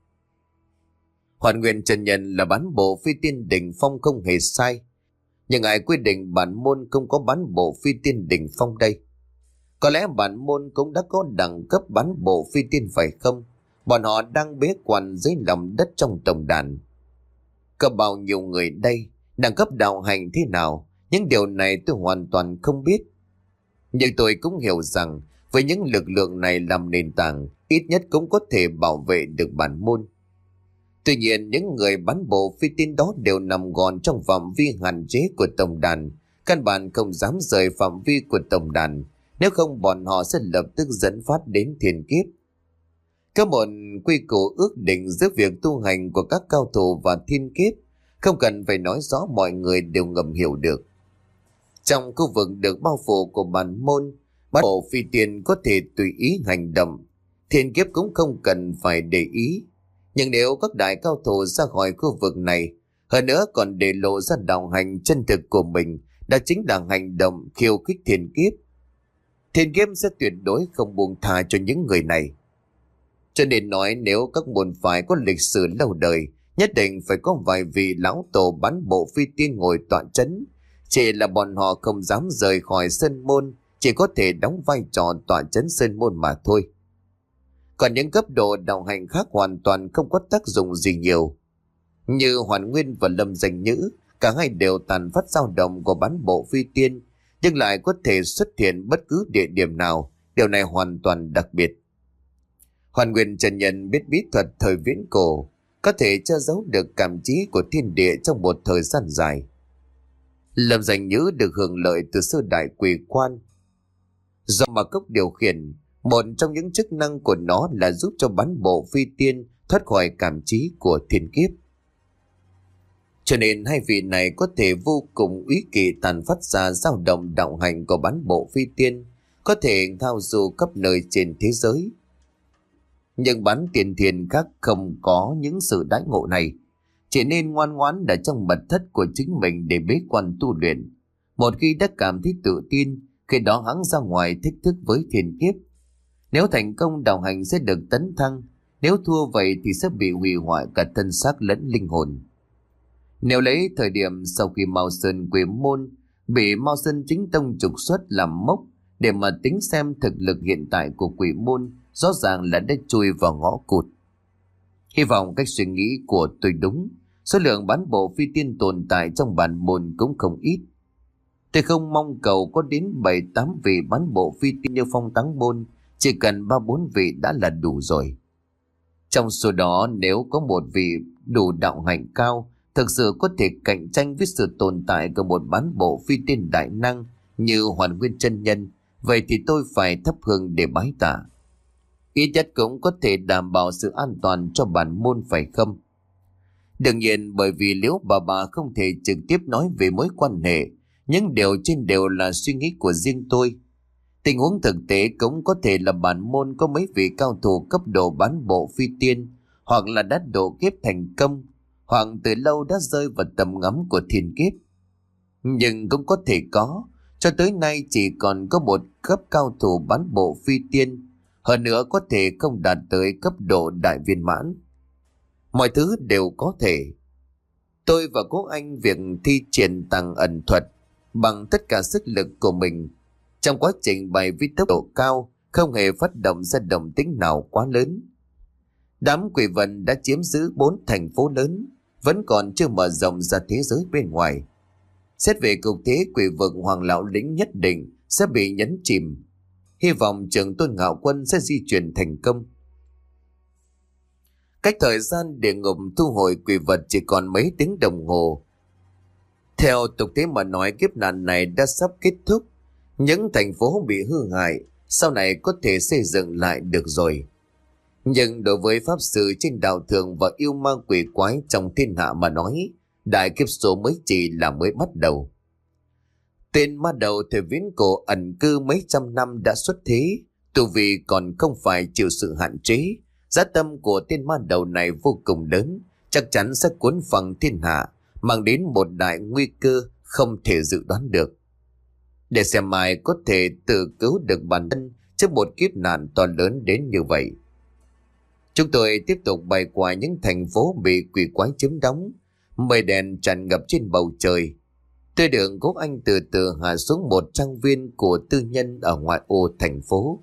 Hoàn Nguyên Chân Nhân là bán bộ phi tiên đỉnh phong không hề sai. Nhưng ai quy định bản môn không có bán bộ phi tiên đỉnh phong đây? Có lẽ bản môn cũng đã có đẳng cấp bán bộ phi tiên phải không? Bọn họ đang bế quan dưới lòng đất trong tổng đàn. Có bao nhiêu người đây? Đẳng cấp đạo hành thế nào? Những điều này tôi hoàn toàn không biết. Nhưng tôi cũng hiểu rằng với những lực lượng này làm nền tảng, ít nhất cũng có thể bảo vệ được bản môn. Tuy nhiên những người bán bộ phi tiên đó đều nằm gọn trong phạm vi hạn chế của tổng đàn, căn bản không dám rời phạm vi của tổng đàn, nếu không bọn họ sẽ lập tức dẫn phát đến thiên kiếp. Có một quy củ ước định giữa việc tu hành của các cao thủ và thiên kiếp, không cần phải nói rõ, mọi người đều ngầm hiểu được. Trong khu vực được bao phủ của bản môn, bán bộ phi tiên có thể tùy ý hành động, thiên kiếp cũng không cần phải để ý. Nhưng nếu các đại cao thủ ra khỏi khu vực này, hơn nữa còn để lộ ra đạo hành chân thực của mình, đó chính là hành động khiêu khích thiên kiếp. Thiên kiếp sẽ tuyệt đối không buông tha cho những người này. Cho nên nói nếu các môn phái có lịch sử lâu đời, nhất định phải có vài vị lão tổ bán bộ phi tiên ngồi tọa chấn. Chỉ là bọn họ không dám rời khỏi sơn môn, chỉ có thể đóng vai trò tọa chấn sơn môn mà thôi. Còn những cấp độ đạo hành khác hoàn toàn không có tác dụng gì nhiều. Như Hoàn Nguyên và Lâm Danh Nhữ, cả hai đều tàn phát dao động của bán bộ phi tiên, nhưng lại có thể xuất hiện bất cứ địa điểm nào. Điều này hoàn toàn đặc biệt. Hoàn Nguyên Chân Nhân biết bí thuật thời viễn cổ, có thể che giấu được cảm trí của thiên địa trong một thời gian dài. Lâm Danh Nhữ được hưởng lợi từ sơ đại quỷ quan do mà cốc điều khiển. Một trong những chức năng của nó là giúp cho bán bộ phi tiên thoát khỏi cảm trí của thiên kiếp. Cho nên hai vị này có thể vô cùng úy kỳ tàn phát ra dao động đạo hành của bán bộ phi tiên, có thể thao du khắp nơi trên thế giới. Nhưng bán tiền thiền khác không có những sự đãi ngộ này, chỉ nên ngoan ngoãn ở trong mật thất của chính mình để bế quan tu luyện. Một khi đã cảm thấy tự tin, khi đó hắn ra ngoài thách thức với thiên kiếp. Nếu thành công, đạo hành sẽ được tấn thăng, nếu thua vậy thì sẽ bị hủy hoại cả thân xác lẫn linh hồn. Nếu lấy thời điểm sau khi Mao Sơn Quỷ Môn bị Mao Sơn Chính Tông trục xuất làm mốc để mà tính xem thực lực hiện tại của Quỷ Môn, rõ ràng là đã chui vào ngõ cụt. Hy vọng cách suy nghĩ của tôi đúng, số lượng bán bộ phi tiên tồn tại trong bản môn cũng không ít. Tôi không mong cầu có đến bảy tám vị bán bộ phi tiên như Phong Táng Môn, chỉ cần ba bốn vị đã là đủ rồi. Trong số đó nếu có một vị đủ đạo hạnh cao, thực sự có thể cạnh tranh với sự tồn tại của một bán bộ phi tiên đại năng như Hoàn Nguyên Chân Nhân, vậy thì tôi phải thắp hương để bái tạ. Ít nhất cũng có thể đảm bảo sự an toàn cho bản môn phải không? Đương nhiên bởi vì Liễu bà bà không thể trực tiếp nói về mối quan hệ, những điều trên đều là suy nghĩ của riêng tôi. Tình huống thực tế cũng có thể là bản môn có mấy vị cao thủ cấp độ bán bộ phi tiên, hoặc là đã độ kiếp thành công, hoặc từ lâu đã rơi vào tầm ngắm của thiên kiếp. Nhưng cũng có thể có, cho tới nay chỉ còn có một cấp cao thủ bán bộ phi tiên, hơn nữa có thể không đạt tới cấp độ đại viên mãn. Mọi thứ đều có thể. Tôi và cô anh việc thi triển tàng ẩn thuật bằng tất cả sức lực của mình. Trong quá trình bày với tốc độ cao, không hề phát động ra động tĩnh nào quá lớn. Đám quỷ vật đã chiếm giữ bốn thành phố lớn, vẫn còn chưa mở rộng ra thế giới bên ngoài. Xét về cục thế, quỷ vực Hoàng Lão Lĩnh nhất định sẽ bị nhấn chìm. Hy vọng Trường Tôn Ngạo Quân sẽ di chuyển thành công. Cách thời gian địa ngục thu hồi quỷ vật chỉ còn mấy tiếng đồng hồ. Theo tục thế mà nói, kiếp nạn này đã sắp kết thúc. Những thành phố bị hư hại sau này có thể xây dựng lại được rồi. Nhưng đối với pháp sư trên đạo thường và yêu ma quỷ quái trong thiên hạ mà nói, đại kiếp số mới chỉ là mới bắt đầu. Tên ma đầu thời viễn cổ ẩn cư mấy trăm năm đã xuất thế, tu vi còn không phải chịu sự hạn chế, Dã tâm của tên ma đầu này vô cùng lớn, chắc chắn sẽ cuốn phăng thiên hạ, mang đến một đại nguy cơ không thể dự đoán được. Để xem ai có thể tự cứu được bản thân trước một kiếp nạn to lớn đến như vậy. Chúng tôi tiếp tục bay qua những thành phố bị quỷ quái chiếm đóng, mây đèn tràn ngập trên bầu trời. Tôi được Quốc Anh từ từ hạ xuống một trang viên của tư nhân ở ngoại ô thành phố.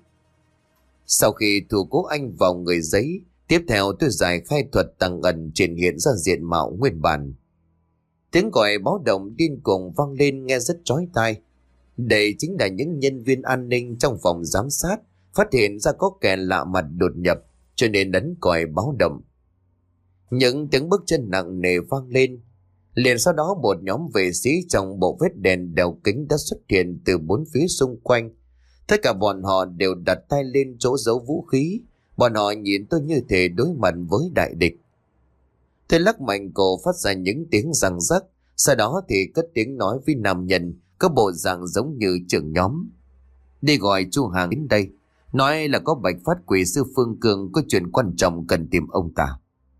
Sau khi thu Quốc Anh vào người giấy, tiếp theo tôi giải khai thuật tăng ẩn triển hiện ra diện mạo nguyên bản. Tiếng gọi báo động điên cuồng vang lên nghe rất chói tai. Đây chính là những nhân viên an ninh trong phòng giám sát phát hiện ra có kẻ lạ mặt đột nhập, cho nên đánh còi báo động. Những tiếng bước chân nặng nề vang lên. Liền sau đó một nhóm vệ sĩ trong bộ vest đèn đeo kính đã xuất hiện từ bốn phía xung quanh. Tất cả bọn họ đều đặt tay lên chỗ giấu vũ khí. Bọn họ nhìn tôi như thể đối mặt với đại địch. Tôi lắc mạnh cổ phát ra những tiếng răng rắc. Sau đó thì cất tiếng nói với nam nhân có bộ dạng giống như trưởng nhóm. Đi gọi chu Hàng đến đây, nói là có Bạch Phát Quỷ sư Phương Cường có chuyện quan trọng cần tìm ông ta.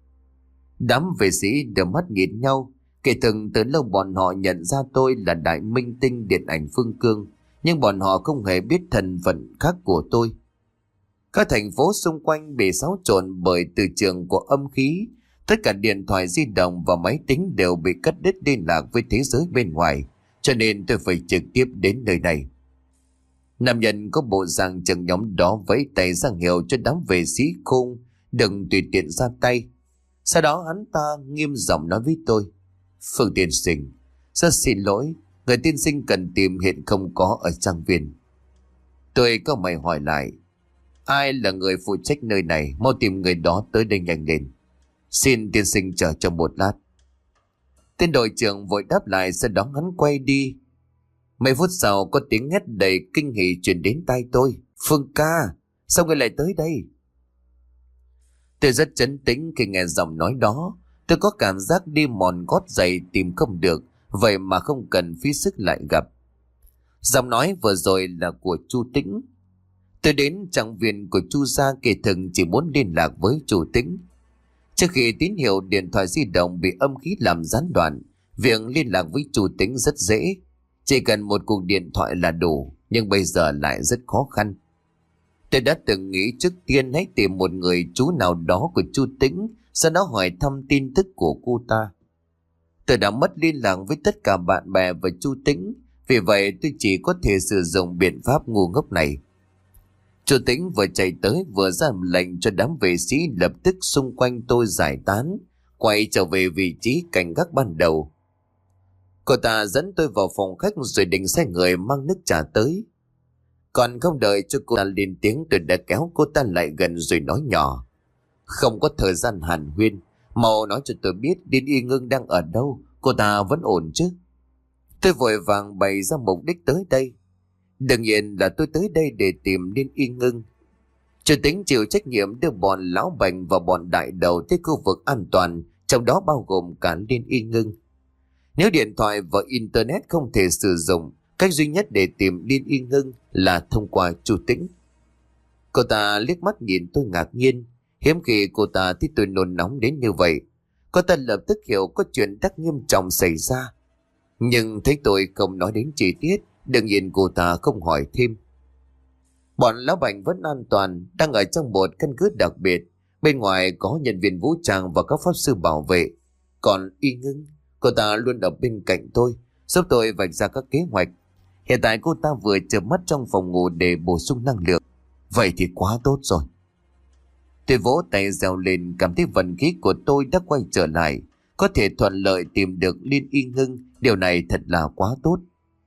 Đám vệ sĩ đều mắt nhìn nhau. Kể từng từ lâu bọn họ nhận ra tôi là đại minh tinh điện ảnh Phương Cương, nhưng bọn họ không hề biết thân phận khác của tôi. Các thành phố xung quanh bị xáo trộn bởi từ trường của âm khí. Tất cả điện thoại di động và máy tính đều bị cắt đứt liên lạc với thế giới bên ngoài, cho nên tôi phải trực tiếp đến nơi này. Nam nhân có bộ dạng trưởng nhóm đó vẫy tay ra hiệu cho đám vệ sĩ khôn đừng tùy tiện ra tay. Sau đó hắn ta nghiêm giọng nói với tôi: Phương tiên sinh, rất xin lỗi, người tiên sinh cần tìm hiện không có ở trang viên. Tôi có mày hỏi lại: ai là người phụ trách nơi này, mau tìm người đó tới đây nhanh lên. Xin tiên sinh chờ trong một lát. Tên đội trưởng vội đáp lại, sau đó hắn quay đi. Mấy phút sau có tiếng hét đầy kinh hỉ truyền đến tai tôi: Phương ca, sao người lại tới đây? Tôi rất trấn tĩnh khi nghe giọng nói đó. Tôi có cảm giác đi mòn gót giày tìm không được, vậy mà không cần phí sức lại gặp. Giọng nói vừa rồi là của Chu Tĩnh. Tôi đến trang viên của Chu gia kể thừng chỉ muốn liên lạc với Chu Tĩnh. Trước khi tín hiệu điện thoại di động bị âm khí làm gián đoạn, việc liên lạc với Chu Tĩnh rất dễ. Chỉ cần một cuộc điện thoại là đủ, nhưng bây giờ lại rất khó khăn. Tôi đã từng nghĩ trước tiên hãy tìm một người chú nào đó của Chu Tĩnh, sau đó hỏi thăm tin tức của cô ta. Tôi đã mất liên lạc với tất cả bạn bè và Chu Tĩnh, vì vậy tôi chỉ có thể sử dụng biện pháp ngu ngốc này. Chu Tĩnh vừa chạy tới vừa ra lệnh cho đám vệ sĩ lập tức xung quanh tôi giải tán, quay trở về vị trí cảnh gác ban đầu. Cô ta dẫn tôi vào phòng khách rồi định sai người mang nước trà tới. Còn không đợi cho cô ta lên tiếng, tôi đã kéo cô ta lại gần rồi nói nhỏ: Không có thời gian hàn huyên, mau nói cho tôi biết Liên Y Ngưng đang ở đâu, cô ta vẫn ổn chứ? Tôi vội vàng bày ra mục đích tới đây. Đương nhiên là tôi tới đây để tìm Liên Y Ngưng. Chủ tính chịu trách nhiệm đưa bọn lão bành và bọn đại đầu tới khu vực an toàn, trong đó bao gồm cả Liên Y Ngưng. Nếu điện thoại và internet không thể sử dụng, cách duy nhất để tìm Liên Y Ngưng là thông qua Chu Tĩnh. Cô ta liếc mắt nhìn tôi ngạc nhiên. Hiếm khi cô ta thấy tôi nôn nóng đến như vậy. Cô ta lập tức hiểu có chuyện rất nghiêm trọng xảy ra. Nhưng thấy tôi không nói đến chi tiết, đương nhiên cô ta không hỏi thêm. Bọn lão bành vẫn an toàn, đang ở trong một căn cứ đặc biệt. Bên ngoài có nhân viên vũ trang và các pháp sư bảo vệ. Còn Y Ngưng, cô ta luôn ở bên cạnh tôi, giúp tôi vạch ra các kế hoạch. Hiện tại cô ta vừa chợp mắt trong phòng ngủ để bổ sung năng lượng. Vậy thì quá tốt rồi. Tôi vỗ tay reo lên, cảm thấy vận khí của tôi đã quay trở lại. Có thể thuận lợi tìm được Liên Y Ngưng, điều này thật là quá tốt.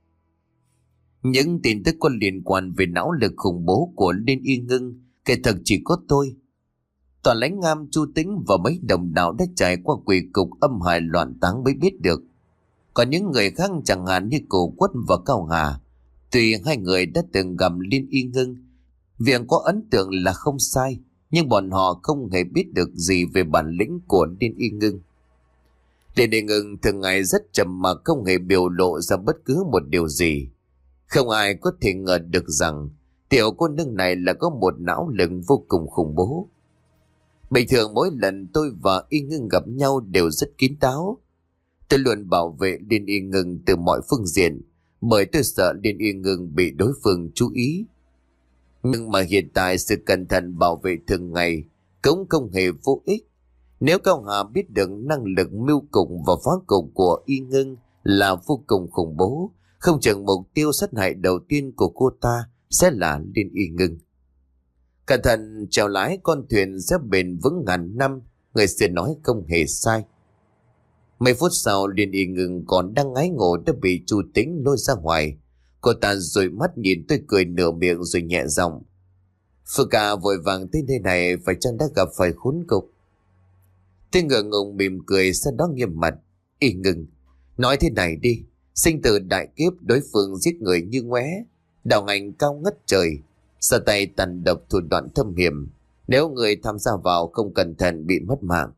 Những tin tức có liên quan về não lực khủng bố của Liên Y Ngưng, kể thật chỉ có tôi. Toàn lãnh Ngam, Chu Tĩnh và mấy đồng đạo đã trải qua quỷ cục âm hài loạn táng mới biết được. Còn những người khác chẳng hạn như Cổ Quất và Cao Hà, tuy hai người đã từng gặp Liên Y Ngưng, việc có ấn tượng là không sai, nhưng bọn họ không hề biết được gì về bản lĩnh của Liên Y Ngưng. Liên Y Ngưng thường ngày rất trầm mặc, không hề biểu lộ ra bất cứ một điều gì. Không ai có thể ngờ được rằng tiểu cô nương này là có một não lực vô cùng khủng bố. Bình thường mỗi lần tôi và Y Ngưng gặp nhau đều rất kín đáo. Tôi luôn bảo vệ Liên Y Ngưng từ mọi phương diện, bởi tôi sợ Liên Y Ngưng bị đối phương chú ý. Nhưng mà hiện tại sự cẩn thận bảo vệ thường ngày cũng không hề vô ích. Nếu Cao Hà biết được năng lực mưu cục và phá cục của Y Ngưng là vô cùng khủng bố, không chừng mục tiêu sát hại đầu tiên của cô ta sẽ là Liên Y Ngưng. Cẩn thận chèo lái con thuyền sẽ bền vững ngàn năm, người xưa nói không hề sai. Mấy phút sau, Liên Y Ngưng còn đang ngái ngủ đã bị Chu Tĩnh lôi ra ngoài. Cô ta dụi mắt nhìn tôi cười nửa miệng rồi nhẹ giọng: Phương ca vội vàng tới nơi này phải chăng đã gặp phải khốn cục? Tôi ngượng ngùng mỉm cười, sau đó nghiêm mặt: Y Ngưng, nói thế này đi, sinh tử đại kiếp đối phương giết người như ngoé, đạo hạnh cao ngất trời, ra tay tàn độc thủ đoạn thâm hiểm, nếu người tham gia vào không cẩn thận bị mất mạng.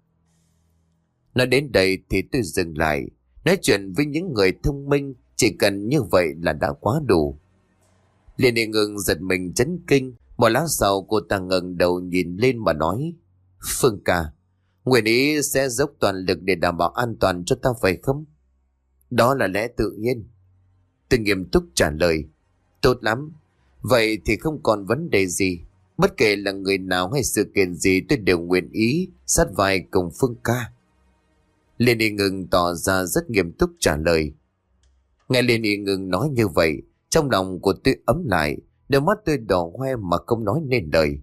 Nói đến đây thì tôi dừng lại. Nói chuyện với những người thông minh chỉ cần như vậy là đã quá đủ. Liên Y Ngưng giật mình chấn kinh. Một lát sau cô ta ngẩng đầu nhìn lên mà nói: Phương ca, nguyện ý sẽ dốc toàn lực để đảm bảo an toàn cho ta phải không? Đó là lẽ tự nhiên. Tôi nghiêm túc trả lời: Tốt lắm. Vậy thì không còn vấn đề gì. Bất kể là người nào hay sự kiện gì, tôi đều nguyện ý sát vai cùng Phương ca. Liên Y Ngưng tỏ ra rất nghiêm túc trả lời. Nghe Liên Y Ngưng nói như vậy, trong lòng của tôi ấm lại, đôi mắt tôi đỏ hoe mà không nói nên lời.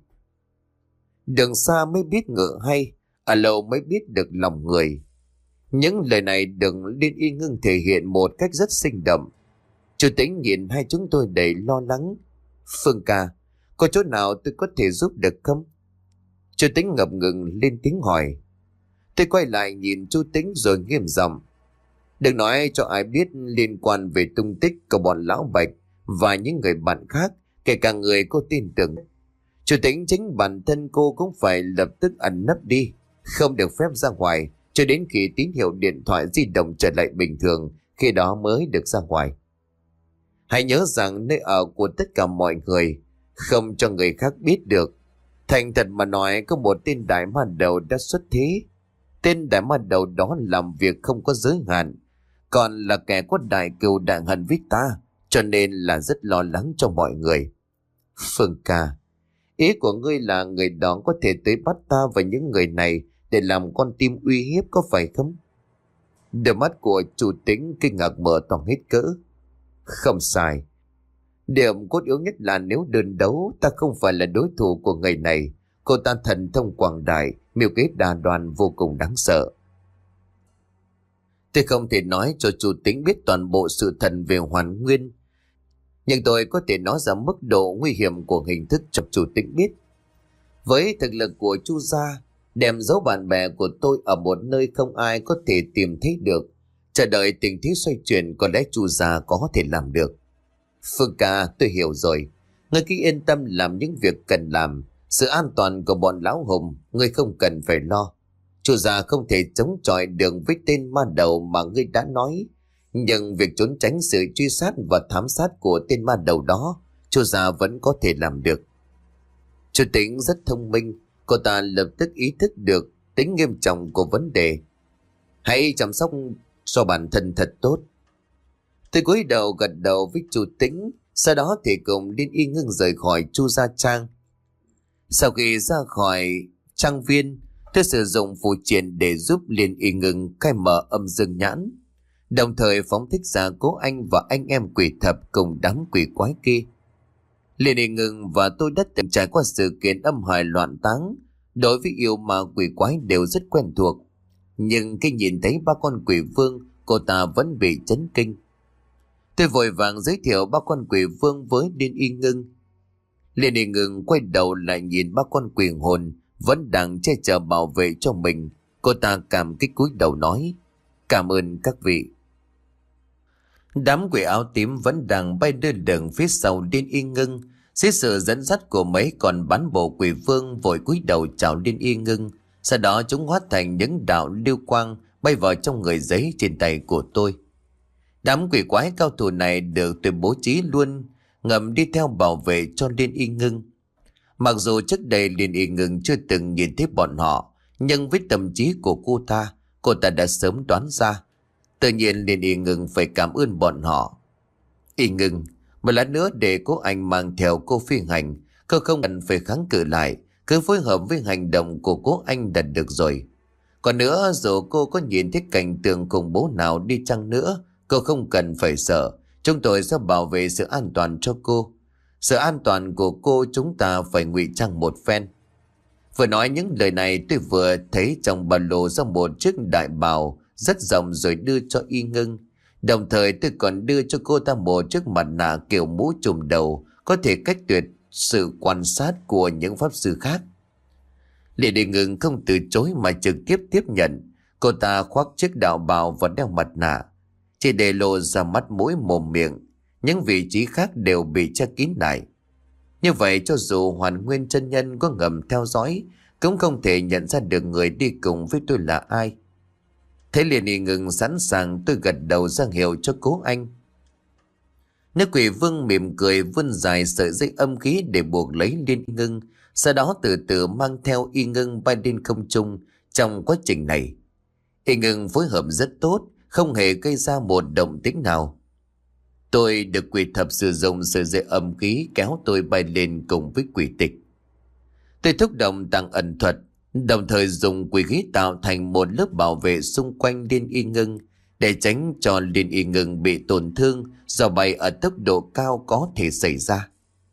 Đường xa mới biết ngựa hay, ở lâu mới biết được lòng người. Những lời này được Liên Y Ngưng thể hiện một cách rất sinh động. Chủ Tĩnh nhìn hai chúng tôi đầy lo lắng. Phương ca, có chỗ nào tôi có thể giúp được không? Chủ Tĩnh ngập ngừng lên tiếng hỏi. Tôi quay lại nhìn Chu Tĩnh rồi nghiêm giọng: Đừng nói cho ai biết liên quan về tung tích của bọn Lão Bạch và những người bạn khác, kể cả người cô tin tưởng. Chủ Tĩnh chính bản thân cô cũng phải lập tức ẩn nấp đi, không được phép ra ngoài cho đến khi tín hiệu điện thoại di động trở lại bình thường, khi đó mới được ra ngoài. Hãy nhớ rằng nơi ở của tất cả mọi người, không cho người khác biết được. Thành thật mà nói, có một tên đại ma đầu đã xuất thế. Tên đại ma đầu đó làm việc không có giới hạn, còn là kẻ có đại cừu đại hận với ta, cho nên là rất lo lắng cho mọi người. Phương ca, ý của ngươi là người đó có thể tới bắt ta và những người này để làm con tim uy hiếp, có phải không? Đôi mắt của Chủ Tĩnh kinh ngạc mở to hết cỡ. Không sai. Điểm cốt yếu nhất là nếu đơn đấu, ta không phải là đối thủ của người này. Cô ta thần thông quảng đại, mưu kế đa đoan vô cùng đáng sợ. Tôi không thể nói cho Chủ Tĩnh biết toàn bộ sự thật về Hoàn Nguyên, nhưng tôi có thể nói ra mức độ nguy hiểm của hình thức cho Chủ Tĩnh biết. Với thực lực của Chu gia, đem giấu bạn bè của tôi ở một nơi không ai có thể tìm thấy được, chờ đợi tình thế xoay chuyển, có lẽ Chu gia có thể làm được. Phương ca, tôi hiểu rồi. Ngươi cứ yên tâm làm những việc cần làm. Sự an toàn của bọn lão hùng ngươi không cần phải lo. Chu gia không thể chống chọi được với tên ma đầu mà ngươi đã nói, nhưng việc trốn tránh sự truy sát và thám sát của tên ma đầu đó, Chu gia vẫn có thể làm được. Chủ Tĩnh rất thông minh, cô ta lập tức ý thức được tính nghiêm trọng của vấn đề. Hãy chăm sóc cho bản thân thật tốt. Tôi cúi đầu gật đầu với Chủ Tĩnh, sau đó thì cùng Liên Y Ngưng rời khỏi Chu gia trang. Sau khi ra khỏi trang viên, tôi sử dụng phù triện để giúp Liên Y Ngưng khai mở âm dương nhãn, đồng thời phóng thích ra Cố Anh và anh em quỷ thập cùng đám quỷ quái kia. Liên Y Ngưng và tôi đã từng trải qua sự kiện âm hài loạn táng, đối với yêu ma quỷ quái đều rất quen thuộc. Nhưng khi nhìn thấy ba con quỷ vương, cô ta vẫn bị chấn kinh. Tôi vội vàng giới thiệu ba con quỷ vương với Liên Y Ngưng. Liên Y Ngưng quay đầu lại nhìn ba con quỷ hồn vẫn đang che chở bảo vệ cho mình. Cô ta cảm kích cúi đầu nói: Cảm ơn các vị. Đám quỷ áo tím vẫn đang bay đưa đằng phía sau Liên Y Ngưng. Dưới sự dẫn dắt của mấy con bán bộ quỷ vương vội cúi đầu chào Liên Y Ngưng. Sau đó chúng hóa thành những đạo lưu quang bay vào trong người giấy trên tay của tôi. Đám quỷ quái cao thủ này được tôi bố trí luôn ngầm đi theo bảo vệ cho Liên Y Ngưng. Mặc dù trước đây Liên Y Ngưng chưa từng nhìn thấy bọn họ, nhưng với tâm trí của cô ta, cô ta đã sớm đoán ra. Tự nhiên Liên Y Ngưng phải cảm ơn bọn họ. Y Ngưng, một lát nữa để cô anh mang theo cô phi hành, cô không cần phải kháng cự lại, cứ phối hợp với hành động của cô anh là được rồi. Còn nữa, dù cô có nhìn thấy cảnh tượng khủng bố nào đi chăng nữa, cô không cần phải sợ. Chúng tôi sẽ bảo vệ sự an toàn cho cô. Sự an toàn của cô chúng ta phải ngụy trang một phen. Vừa nói những lời này, tôi vừa thấy trong ba lô ra một chiếc đại bào rất rộng rồi đưa cho Y Ngưng. Đồng thời tôi còn đưa cho cô ta một chiếc mặt nạ kiểu mũ trùm đầu, có thể cách tuyệt sự quan sát của những pháp sư khác. Lệ Đình Ngưng không từ chối mà trực tiếp tiếp nhận. Cô ta khoác chiếc đạo bào và đeo mặt nạ, chỉ để lộ ra mắt mũi mồm miệng. Những vị trí khác đều bị che kín lại. Như vậy cho dù Hoàn Nguyên chân nhân có ngầm theo dõi, cũng không thể nhận ra được người đi cùng với tôi là ai. Thấy Liên Y Ngưng sẵn sàng, tôi gật đầu ra hiệu cho Cố Anh. Nữ quỷ vương mỉm cười vươn dài sợi dây âm khí để buộc lấy Liên Y Ngưng, sau đó từ từ mang theo Y Ngưng bay lên không trung. Trong quá trình này, Y Ngưng phối hợp rất tốt, không hề gây ra một động tĩnh nào. Tôi được quỷ thập sử dụng sợi dây âm khí kéo tôi bay lên cùng với quỷ tịch. Tôi thúc động tàng ẩn thuật, đồng thời dùng quỷ khí tạo thành một lớp bảo vệ xung quanh Liên Y Ngưng để tránh cho Liên Y Ngưng bị tổn thương do bay ở tốc độ cao có thể xảy ra.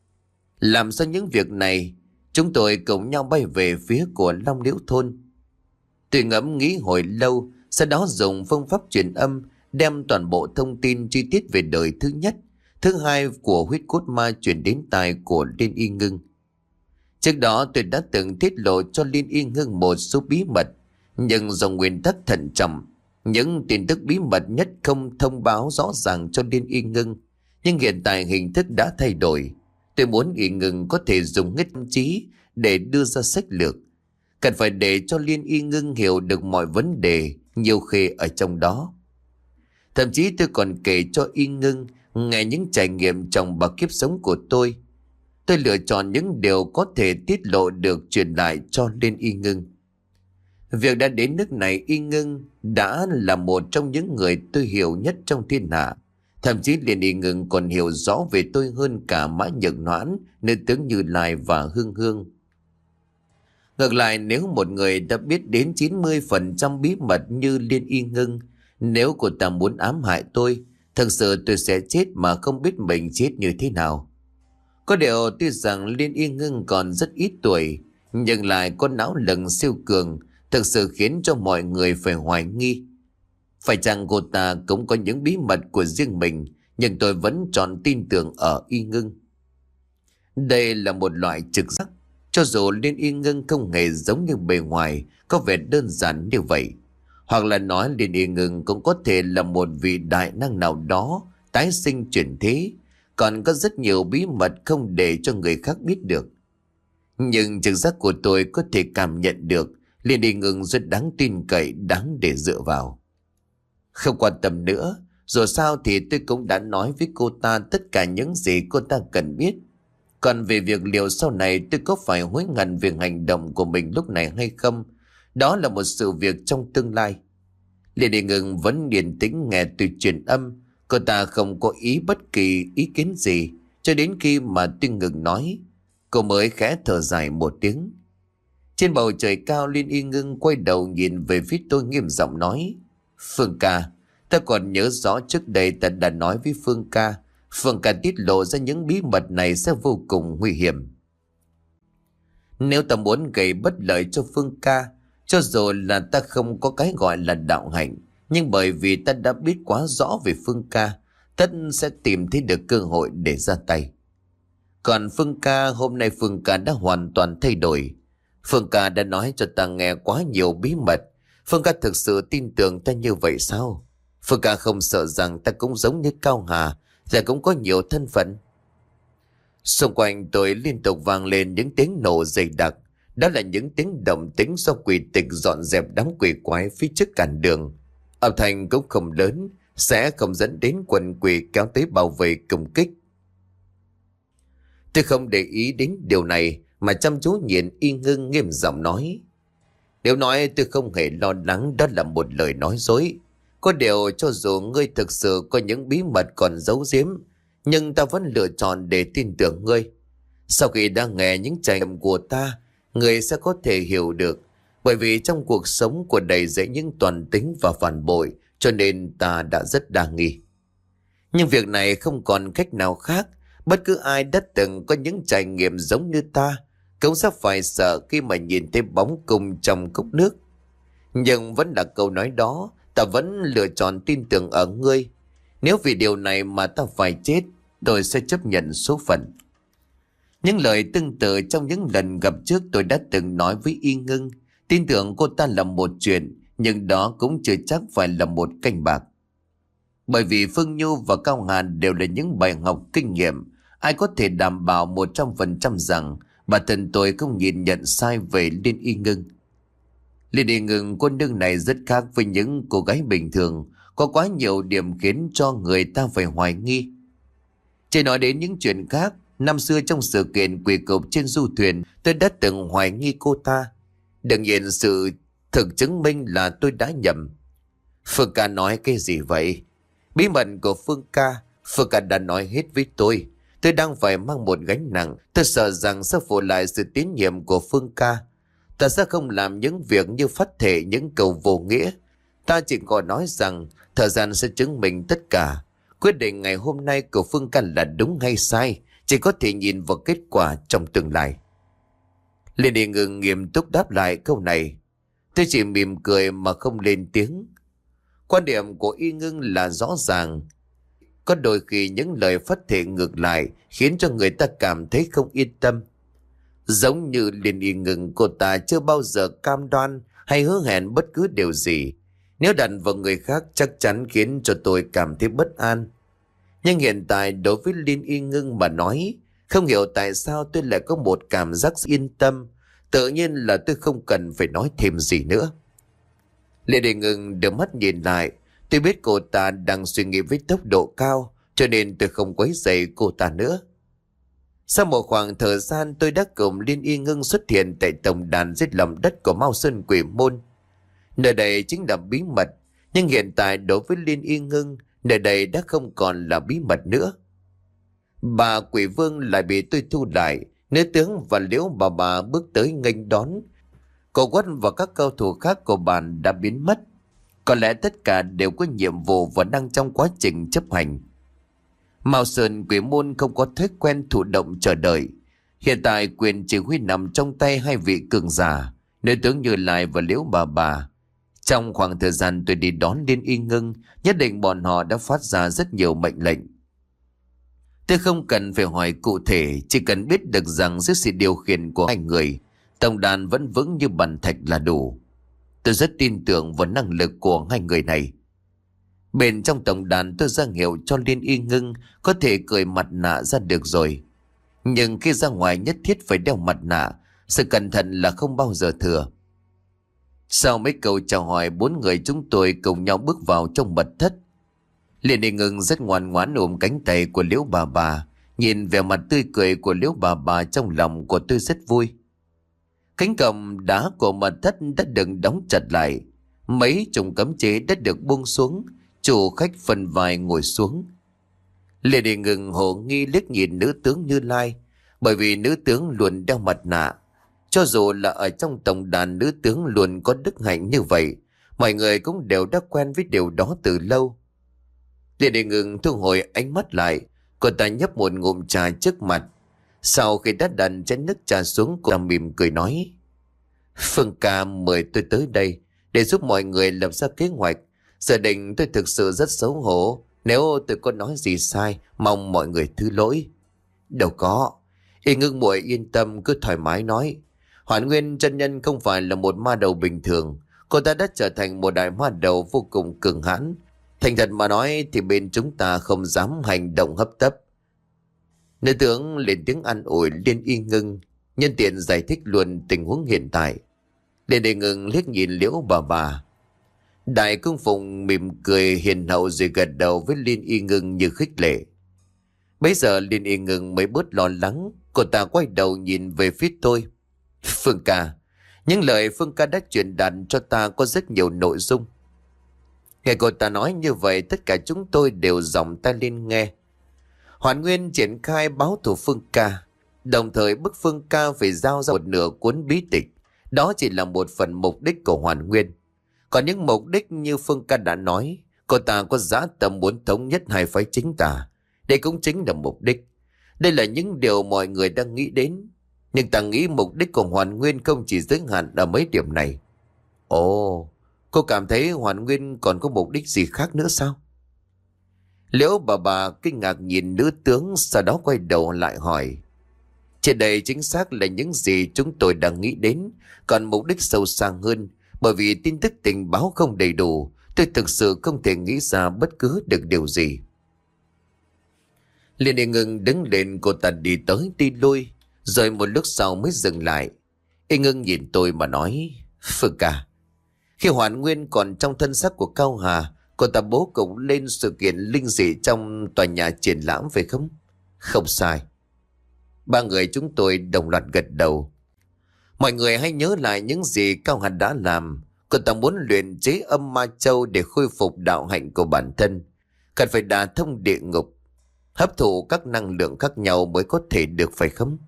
Làm xong những việc này, chúng tôi cùng nhau bay về phía của Long Liễu Thôn. Tôi ngẫm nghĩ hồi lâu, sau đó dùng phương pháp truyền âm đem toàn bộ thông tin chi tiết về đời thứ nhất, thứ hai của huyết cốt ma truyền đến tai của Liên Y Ngưng. Trước đó tôi đã từng tiết lộ cho Liên Y Ngưng một số bí mật, nhưng do nguyên tắc thận trọng, những tin tức bí mật nhất không thông báo rõ ràng cho Liên Y Ngưng. Nhưng hiện tại hình thức đã thay đổi. Tôi muốn Y Ngưng có thể dùng hết tâm trí để đưa ra sách lược. Cần phải để cho Liên Y Ngưng hiểu được mọi vấn đề, nhiều khê ở trong đó. Thậm chí tôi còn kể cho Y Ngưng nghe những trải nghiệm trong ba kiếp sống của tôi. Tôi lựa chọn những điều có thể tiết lộ được truyền lại cho Liên Y Ngưng. Việc đã đến nước này, Y Ngưng đã là một trong những người tôi hiểu nhất trong thiên hạ. Thậm chí Liên Y Ngưng còn hiểu rõ về tôi hơn cả Mã Nhật Noãn, nữ tướng Như Lai và Hương Hương. Ngược lại, nếu một người đã biết đến chín mươi phần trăm bí mật như Liên Y Ngưng, nếu cô ta muốn ám hại tôi, thật sự tôi sẽ chết mà không biết mình chết như thế nào. Có điều tuy rằng Liên Y Ngưng còn rất ít tuổi, nhưng lại có não lực siêu cường, thực sự khiến cho mọi người phải hoài nghi. Phải chăng cô ta cũng có những bí mật của riêng mình, nhưng tôi vẫn chọn tin tưởng ở Y Ngưng. Đây là một loại trực giác, cho dù Liên Y Ngưng không hề giống như bề ngoài, có vẻ đơn giản như vậy. Hoặc là nói Liên Y Ngưng cũng có thể là một vị đại năng nào đó, tái sinh chuyển thế, còn có rất nhiều bí mật không để cho người khác biết được. Nhưng trực giác của tôi có thể cảm nhận được Liên Y Ngưng rất đáng tin cậy, đáng để dựa vào. Không quan tâm nữa, dù sao thì tôi cũng đã nói với cô ta tất cả những gì cô ta cần biết. Còn về việc liệu sau này tôi có phải hối hận về hành động của mình lúc này hay không, đó là một sự việc trong tương lai. Liên Y Ngưng vẫn điềm tĩnh nghe tôi truyền âm. Cô ta không có ý bất kỳ ý kiến gì, cho đến khi mà tôi ngừng nói, cô mới khẽ thở dài một tiếng. Trên bầu trời cao, Liên Y Ngưng quay đầu nhìn về phía tôi nghiêm giọng nói: Phương ca, ta còn nhớ rõ trước đây ta đã nói với Phương ca, Phương ca tiết lộ ra những bí mật này sẽ vô cùng nguy hiểm. Nếu ta muốn gây bất lợi cho Phương ca, cho dù là ta không có cái gọi là đạo hạnh, nhưng bởi vì ta đã biết quá rõ về Phương ca, tất sẽ tìm thấy được cơ hội để ra tay. Còn Phương ca, hôm nay Phương ca đã hoàn toàn thay đổi. Phương ca đã nói cho ta nghe quá nhiều bí mật. Phương ca thực sự tin tưởng ta như vậy sao? Phương ca không sợ rằng ta cũng giống như Cao Hà, và cũng có nhiều thân phận. Xung quanh tôi liên tục vang lên những tiếng nổ dày đặc. Đó là những tiếng động tĩnh do quỷ tịch dọn dẹp đám quỷ quái phía trước cản đường. Âm thanh cũng không lớn, sẽ không dẫn đến quần quỷ kéo tới bảo vệ công kích. Tôi không để ý đến điều này, mà chăm chú nhìn Y Ngưng, nghiêm giọng nói: Nếu nói tôi không hề lo lắng, đó là một lời nói dối. Có điều cho dù ngươi thực sự có những bí mật còn giấu giếm, nhưng ta vẫn lựa chọn để tin tưởng ngươi. Sau khi đã nghe những trải nghiệm của ta, ngươi sẽ có thể hiểu được. Bởi vì trong cuộc sống của đầy dẫy những toàn tính và phản bội, cho nên ta đã rất đa nghi. Nhưng việc này không còn cách nào khác. Bất cứ ai đã từng có những trải nghiệm giống như ta cũng sẽ phải sợ khi mà nhìn thấy bóng cung trong cốc nước. Nhưng vẫn là câu nói đó, ta vẫn lựa chọn tin tưởng ở ngươi. Nếu vì điều này mà ta phải chết, tôi sẽ chấp nhận số phận. Những lời tương tự trong những lần gặp trước tôi đã từng nói với Y Ngưng. Tin tưởng cô ta là một chuyện, nhưng đó cũng chưa chắc phải là một canh bạc. Bởi vì Phương Nhu và Cao Hàn đều là những bài học kinh nghiệm. Ai có thể đảm bảo một trăm phần trăm rằng bản thân tôi không nhìn nhận sai về Liên Y Ngưng. Liên Y Ngưng cô nương này rất khác với những cô gái bình thường, có quá nhiều điểm khiến cho người ta phải hoài nghi. Chỉ nói đến những chuyện khác, năm xưa trong sự kiện quỷ cục trên du thuyền, tôi đã từng hoài nghi cô ta. Đương nhiên sự thực chứng minh là tôi đã nhầm. Phương Ca nói cái gì vậy? Bí mật của Phương Ca, Phương Ca đã nói hết với tôi. Tôi đang phải mang một gánh nặng. Tôi sợ rằng sẽ phụ lại sự tín nhiệm của Phương Ca. Ta sẽ không làm những việc như phát thể những câu vô nghĩa. Ta chỉ có nói rằng thời gian sẽ chứng minh tất cả. Quyết định ngày hôm nay của Phương Ca là đúng hay sai chỉ có thể nhìn vào kết quả trong tương lai. Liên Y Ngưng nghiêm túc đáp lại câu này. Tôi chỉ mỉm cười mà không lên tiếng. Quan điểm của Y Ngưng là rõ ràng. Có đôi khi những lời phát thể ngược lại khiến cho người ta cảm thấy không yên tâm. Giống như Liên Y Ngưng, cô ta chưa bao giờ cam đoan hay hứa hẹn bất cứ điều gì. Nếu đặt vào người khác chắc chắn khiến cho tôi cảm thấy bất an. Nhưng hiện tại đối với Liên Y Ngưng mà nói, không hiểu tại sao tôi lại có một cảm giác yên tâm. Tự nhiên là tôi không cần phải nói thêm gì nữa. Liên Y Ngưng đưa mắt nhìn lại. Tôi biết cô ta đang suy nghĩ với tốc độ cao, cho nên tôi không quấy rầy cô ta nữa. Sau một khoảng thời gian, tôi đã cùng Liên Y Ngưng xuất hiện tại tổng đàn dưới lòng đất của Mao Sơn Quỷ Môn. Nơi đây chính là bí mật, nhưng hiện tại đối với Liên Y Ngưng, nơi đây đã không còn là bí mật nữa. Bà Quỷ Vương lại bị tôi thu lại. Nữ tướng và Liễu bà bà bước tới nghênh đón. Cổ Quất và các cao thủ khác của bàn đã biến mất. Có lẽ tất cả đều có nhiệm vụ và đang trong quá trình chấp hành. Mao Sơn Quỷ Môn không có thói quen thụ động chờ đợi. Hiện tại quyền chỉ huy nằm trong tay hai vị cường giả, nữ tướng Như Lai và Liễu bà bà. Trong khoảng thời gian tôi đi đón Liên Y Ngưng, nhất định bọn họ đã phát ra rất nhiều mệnh lệnh. Tôi không cần phải hỏi cụ thể, chỉ cần biết được rằng dưới sự điều khiển của hai người, tổng đàn vẫn vững như bàn thạch là đủ. Tôi rất tin tưởng vào năng lực của hai người này. Bên trong tổng đàn tôi ra hiệu cho Liên Y Ngưng có thể cởi mặt nạ ra được rồi. Nhưng khi ra ngoài nhất thiết phải đeo mặt nạ, sự cẩn thận là không bao giờ thừa. Sau mấy câu chào hỏi, bốn người chúng tôi cùng nhau bước vào trong mật thất. Liên Y Ngưng rất ngoan ngoãn ôm cánh tay của Liễu bà bà. Nhìn vẻ mặt tươi cười của Liễu bà bà, trong lòng của tôi rất vui. Cánh cổng đá của mật thất đã được đóng chặt lại. Mấy chủng cấm chế đã được buông xuống. Chủ khách phần vai ngồi xuống. Liên Y Ngưng hồ nghi liếc nhìn nữ tướng Như Lai. Bởi vì nữ tướng luôn đeo mặt nạ. Cho dù là ở trong tổng đàn, nữ tướng luôn có đức hạnh như vậy, mọi người cũng đều đã quen với điều đó từ lâu. Liên Y Ngưng thu hồi ánh mắt lại. Cô ta nhấp một ngụm trà trước mặt. Sau khi đã đặt chén nước trà xuống, cô ta mỉm cười nói: Phương Ca mời tôi tới đây để giúp mọi người lập ra kế hoạch. Giờ định tôi thực sự rất xấu hổ. Nếu tôi có nói gì sai, mong mọi người thứ lỗi. Đâu có. Y Ngưng muội yên tâm, cứ thoải mái nói. Hoản Nguyên chân nhân không phải là một ma đầu bình thường. Cô ta đã trở thành một đại ma đầu vô cùng cường hãn. Thành thật mà nói thì bên chúng ta không dám hành động hấp tấp. Nữ tướng lên tiếng an ủi Liên Y Ngưng, nhân tiện giải thích luôn tình huống hiện tại. Liên Y Ngưng liếc nhìn Liễu bà bà. Đại Cung Phụng mỉm cười hiền hậu rồi gật đầu với Liên Y Ngưng như khích lệ. Bây giờ Liên Y Ngưng mới bớt lo lắng. Cô ta quay đầu nhìn về phía tôi. Phương ca, những lời Phương ca đã truyền đạt cho ta có rất nhiều nội dung. Nghe cô ta nói như vậy, tất cả chúng tôi đều giọng tai lên nghe. Hoàn Nguyên triển khai báo thù Phương ca, đồng thời bức Phương ca phải giao ra một nửa cuốn bí tịch. Đó chỉ là một phần mục đích của Hoàn Nguyên. Còn những mục đích như Phương ca đã nói, cô ta có dã tâm muốn thống nhất hai phái chính tà. Đây cũng chính là mục đích. Đây là những điều mọi người đang nghĩ đến. Nhưng ta nghĩ mục đích của Hoàn Nguyên không chỉ giới hạn ở mấy điểm này. Ồ, cô cảm thấy Hoàn Nguyên còn có mục đích gì khác nữa sao? Liễu bà bà kinh ngạc nhìn nữ tướng, sau đó quay đầu lại hỏi. Trên đây chính xác là những gì chúng tôi đang nghĩ đến, còn mục đích sâu xa hơn. Bởi vì tin tức tình báo không đầy đủ, tôi thực sự không thể nghĩ ra bất cứ được điều gì. Liên Đệ Ngưng đứng lên, cô ta đi tới đi lui, rồi một lúc sau mới dừng lại. Y Ngưng nhìn tôi mà nói, Phương ca, khi Hoàn Nguyên còn trong thân xác của Cao Hà, cô ta bố cục lên sự kiện linh dị trong tòa nhà triển lãm phải không? Không sai. Ba người chúng tôi đồng loạt gật đầu. Mọi người hãy nhớ lại những gì Cao Hà đã làm. Cô ta muốn luyện chế âm ma châu để khôi phục đạo hạnh của bản thân, cần phải đả thông địa ngục, hấp thụ các năng lượng khác nhau mới có thể được phải không?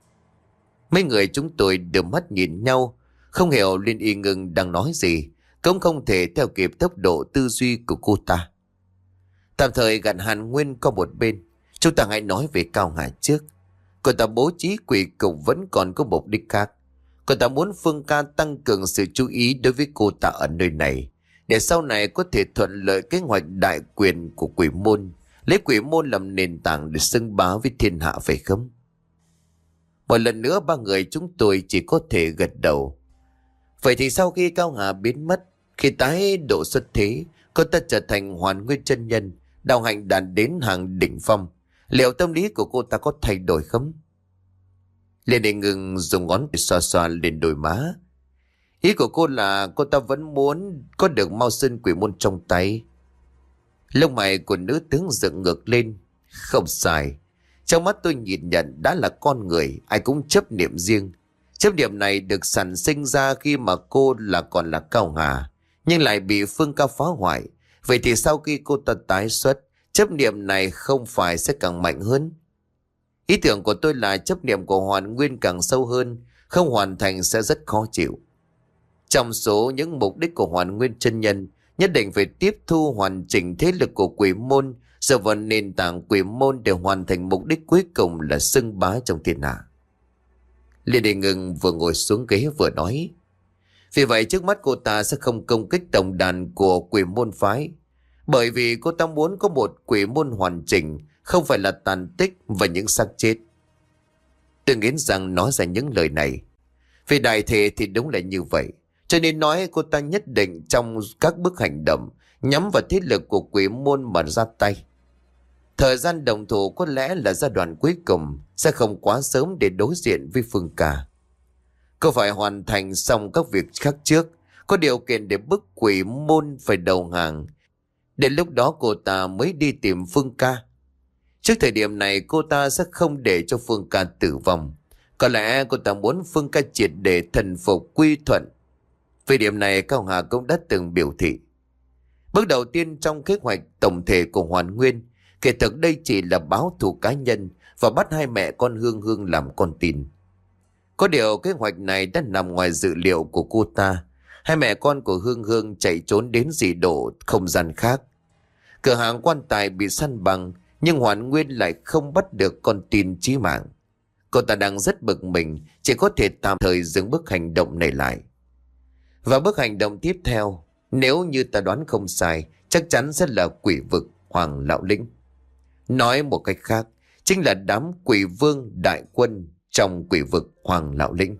Mấy người chúng tôi đưa mắt nhìn nhau, không hiểu Liên Y Ngưng đang nói gì, cũng không thể theo kịp tốc độ tư duy của cô ta. Tạm thời gạt Hàn Nguyên qua một bên, chúng ta hãy nói về Cao Hà trước. Cô ta bố trí quỷ cục vẫn còn có mục đích khác. Cô ta muốn Phương ca tăng cường sự chú ý đối với cô ta ở nơi này, để sau này có thể thuận lợi kế hoạch đại quyền của quỷ môn, lấy quỷ môn làm nền tảng để xưng bá với thiên hạ phải không? Một lần nữa ba người chúng tôi chỉ có thể gật đầu. Vậy thì sau khi Cao Hà biến mất, khi tái độ xuất thế, cô ta trở thành Hoàn Nguyên chân nhân, đạo hạnh đạt đến hàng đỉnh phong. Liệu tâm lý của cô ta có thay đổi không? Liên Đệ Ngưng dùng ngón tay xoa xoa lên đôi má. Ý của cô là cô ta vẫn muốn có được Mao Sơn quỷ môn trong tay. Lông mày của nữ tướng dựng ngược lên. Không sai. Trong mắt tôi nhìn nhận đã là con người, ai cũng chấp niệm riêng. Chấp niệm này được sản sinh ra khi mà cô là còn là Cao Hà, nhưng lại bị Phương ca phá hoại. Vậy thì sau khi cô ta tái xuất, chấp niệm này không phải sẽ càng mạnh hơn? Ý tưởng của tôi là chấp niệm của Hoàn Nguyên càng sâu hơn, không hoàn thành sẽ rất khó chịu. Trong số những mục đích của Hoàn Nguyên chân nhân, nhất định phải tiếp thu hoàn chỉnh thế lực của quỷ môn, dựa vào nền tảng quỷ môn để hoàn thành mục đích cuối cùng là xưng bá trong thiên hạ. Liên Đệ Ngưng vừa ngồi xuống ghế vừa nói. Vì vậy trước mắt cô ta sẽ không công kích tổng đàn của quỷ môn phái, bởi vì cô ta muốn có một quỷ môn hoàn chỉnh, không phải là tàn tích và những xác chết. Tôi nghĩ rằng nói ra những lời này, vì đại thể thì đúng là như vậy, cho nên nói cô ta nhất định trong các bước hành động nhắm vào thế lực của quỷ môn mà ra tay. Thời gian đồng thủ có lẽ là giai đoạn cuối cùng, sẽ không quá sớm để đối diện với Phương ca. Cô phải hoàn thành xong các việc khác trước, có điều kiện để bức quỷ môn phải đầu hàng. Đến lúc đó cô ta mới đi tìm Phương ca. Trước thời điểm này cô ta sẽ không để cho Phương ca tử vong. Có lẽ cô ta muốn Phương ca triệt để thần phục quy thuận. Về điểm này Cao Hà cũng đã từng biểu thị. Bước đầu tiên trong kế hoạch tổng thể của Hoàn Nguyên, kể thực đây chỉ là báo thù cá nhân và bắt hai mẹ con Hương Hương làm con tin. Có điều kế hoạch này đã nằm ngoài dự liệu của cô ta. Hai mẹ con của Hương Hương chạy trốn đến dị độ không gian khác. Cửa hàng quan tài bị săn bằng, nhưng Hoàn Nguyên lại không bắt được con tin chí mạng. Cô ta đang rất bực mình, chỉ có thể tạm thời dừng bước hành động này lại. Và bước hành động tiếp theo, nếu như ta đoán không sai, chắc chắn sẽ là quỷ vực Hoàng Lão Lĩnh. Nói một cách khác, chính là đám quỷ vương đại quân trong quỷ vực Hoàng Lão Lĩnh.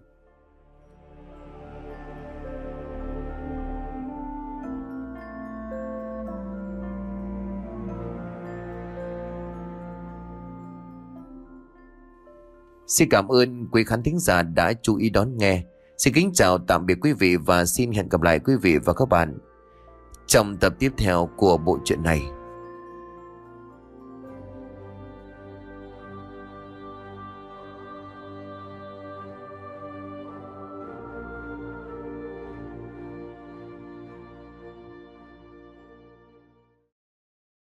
Xin cảm ơn quý khán thính giả đã chú ý đón nghe. Xin kính chào tạm biệt quý vị và xin hẹn gặp lại quý vị và các bạn trong tập tiếp theo của bộ truyện này.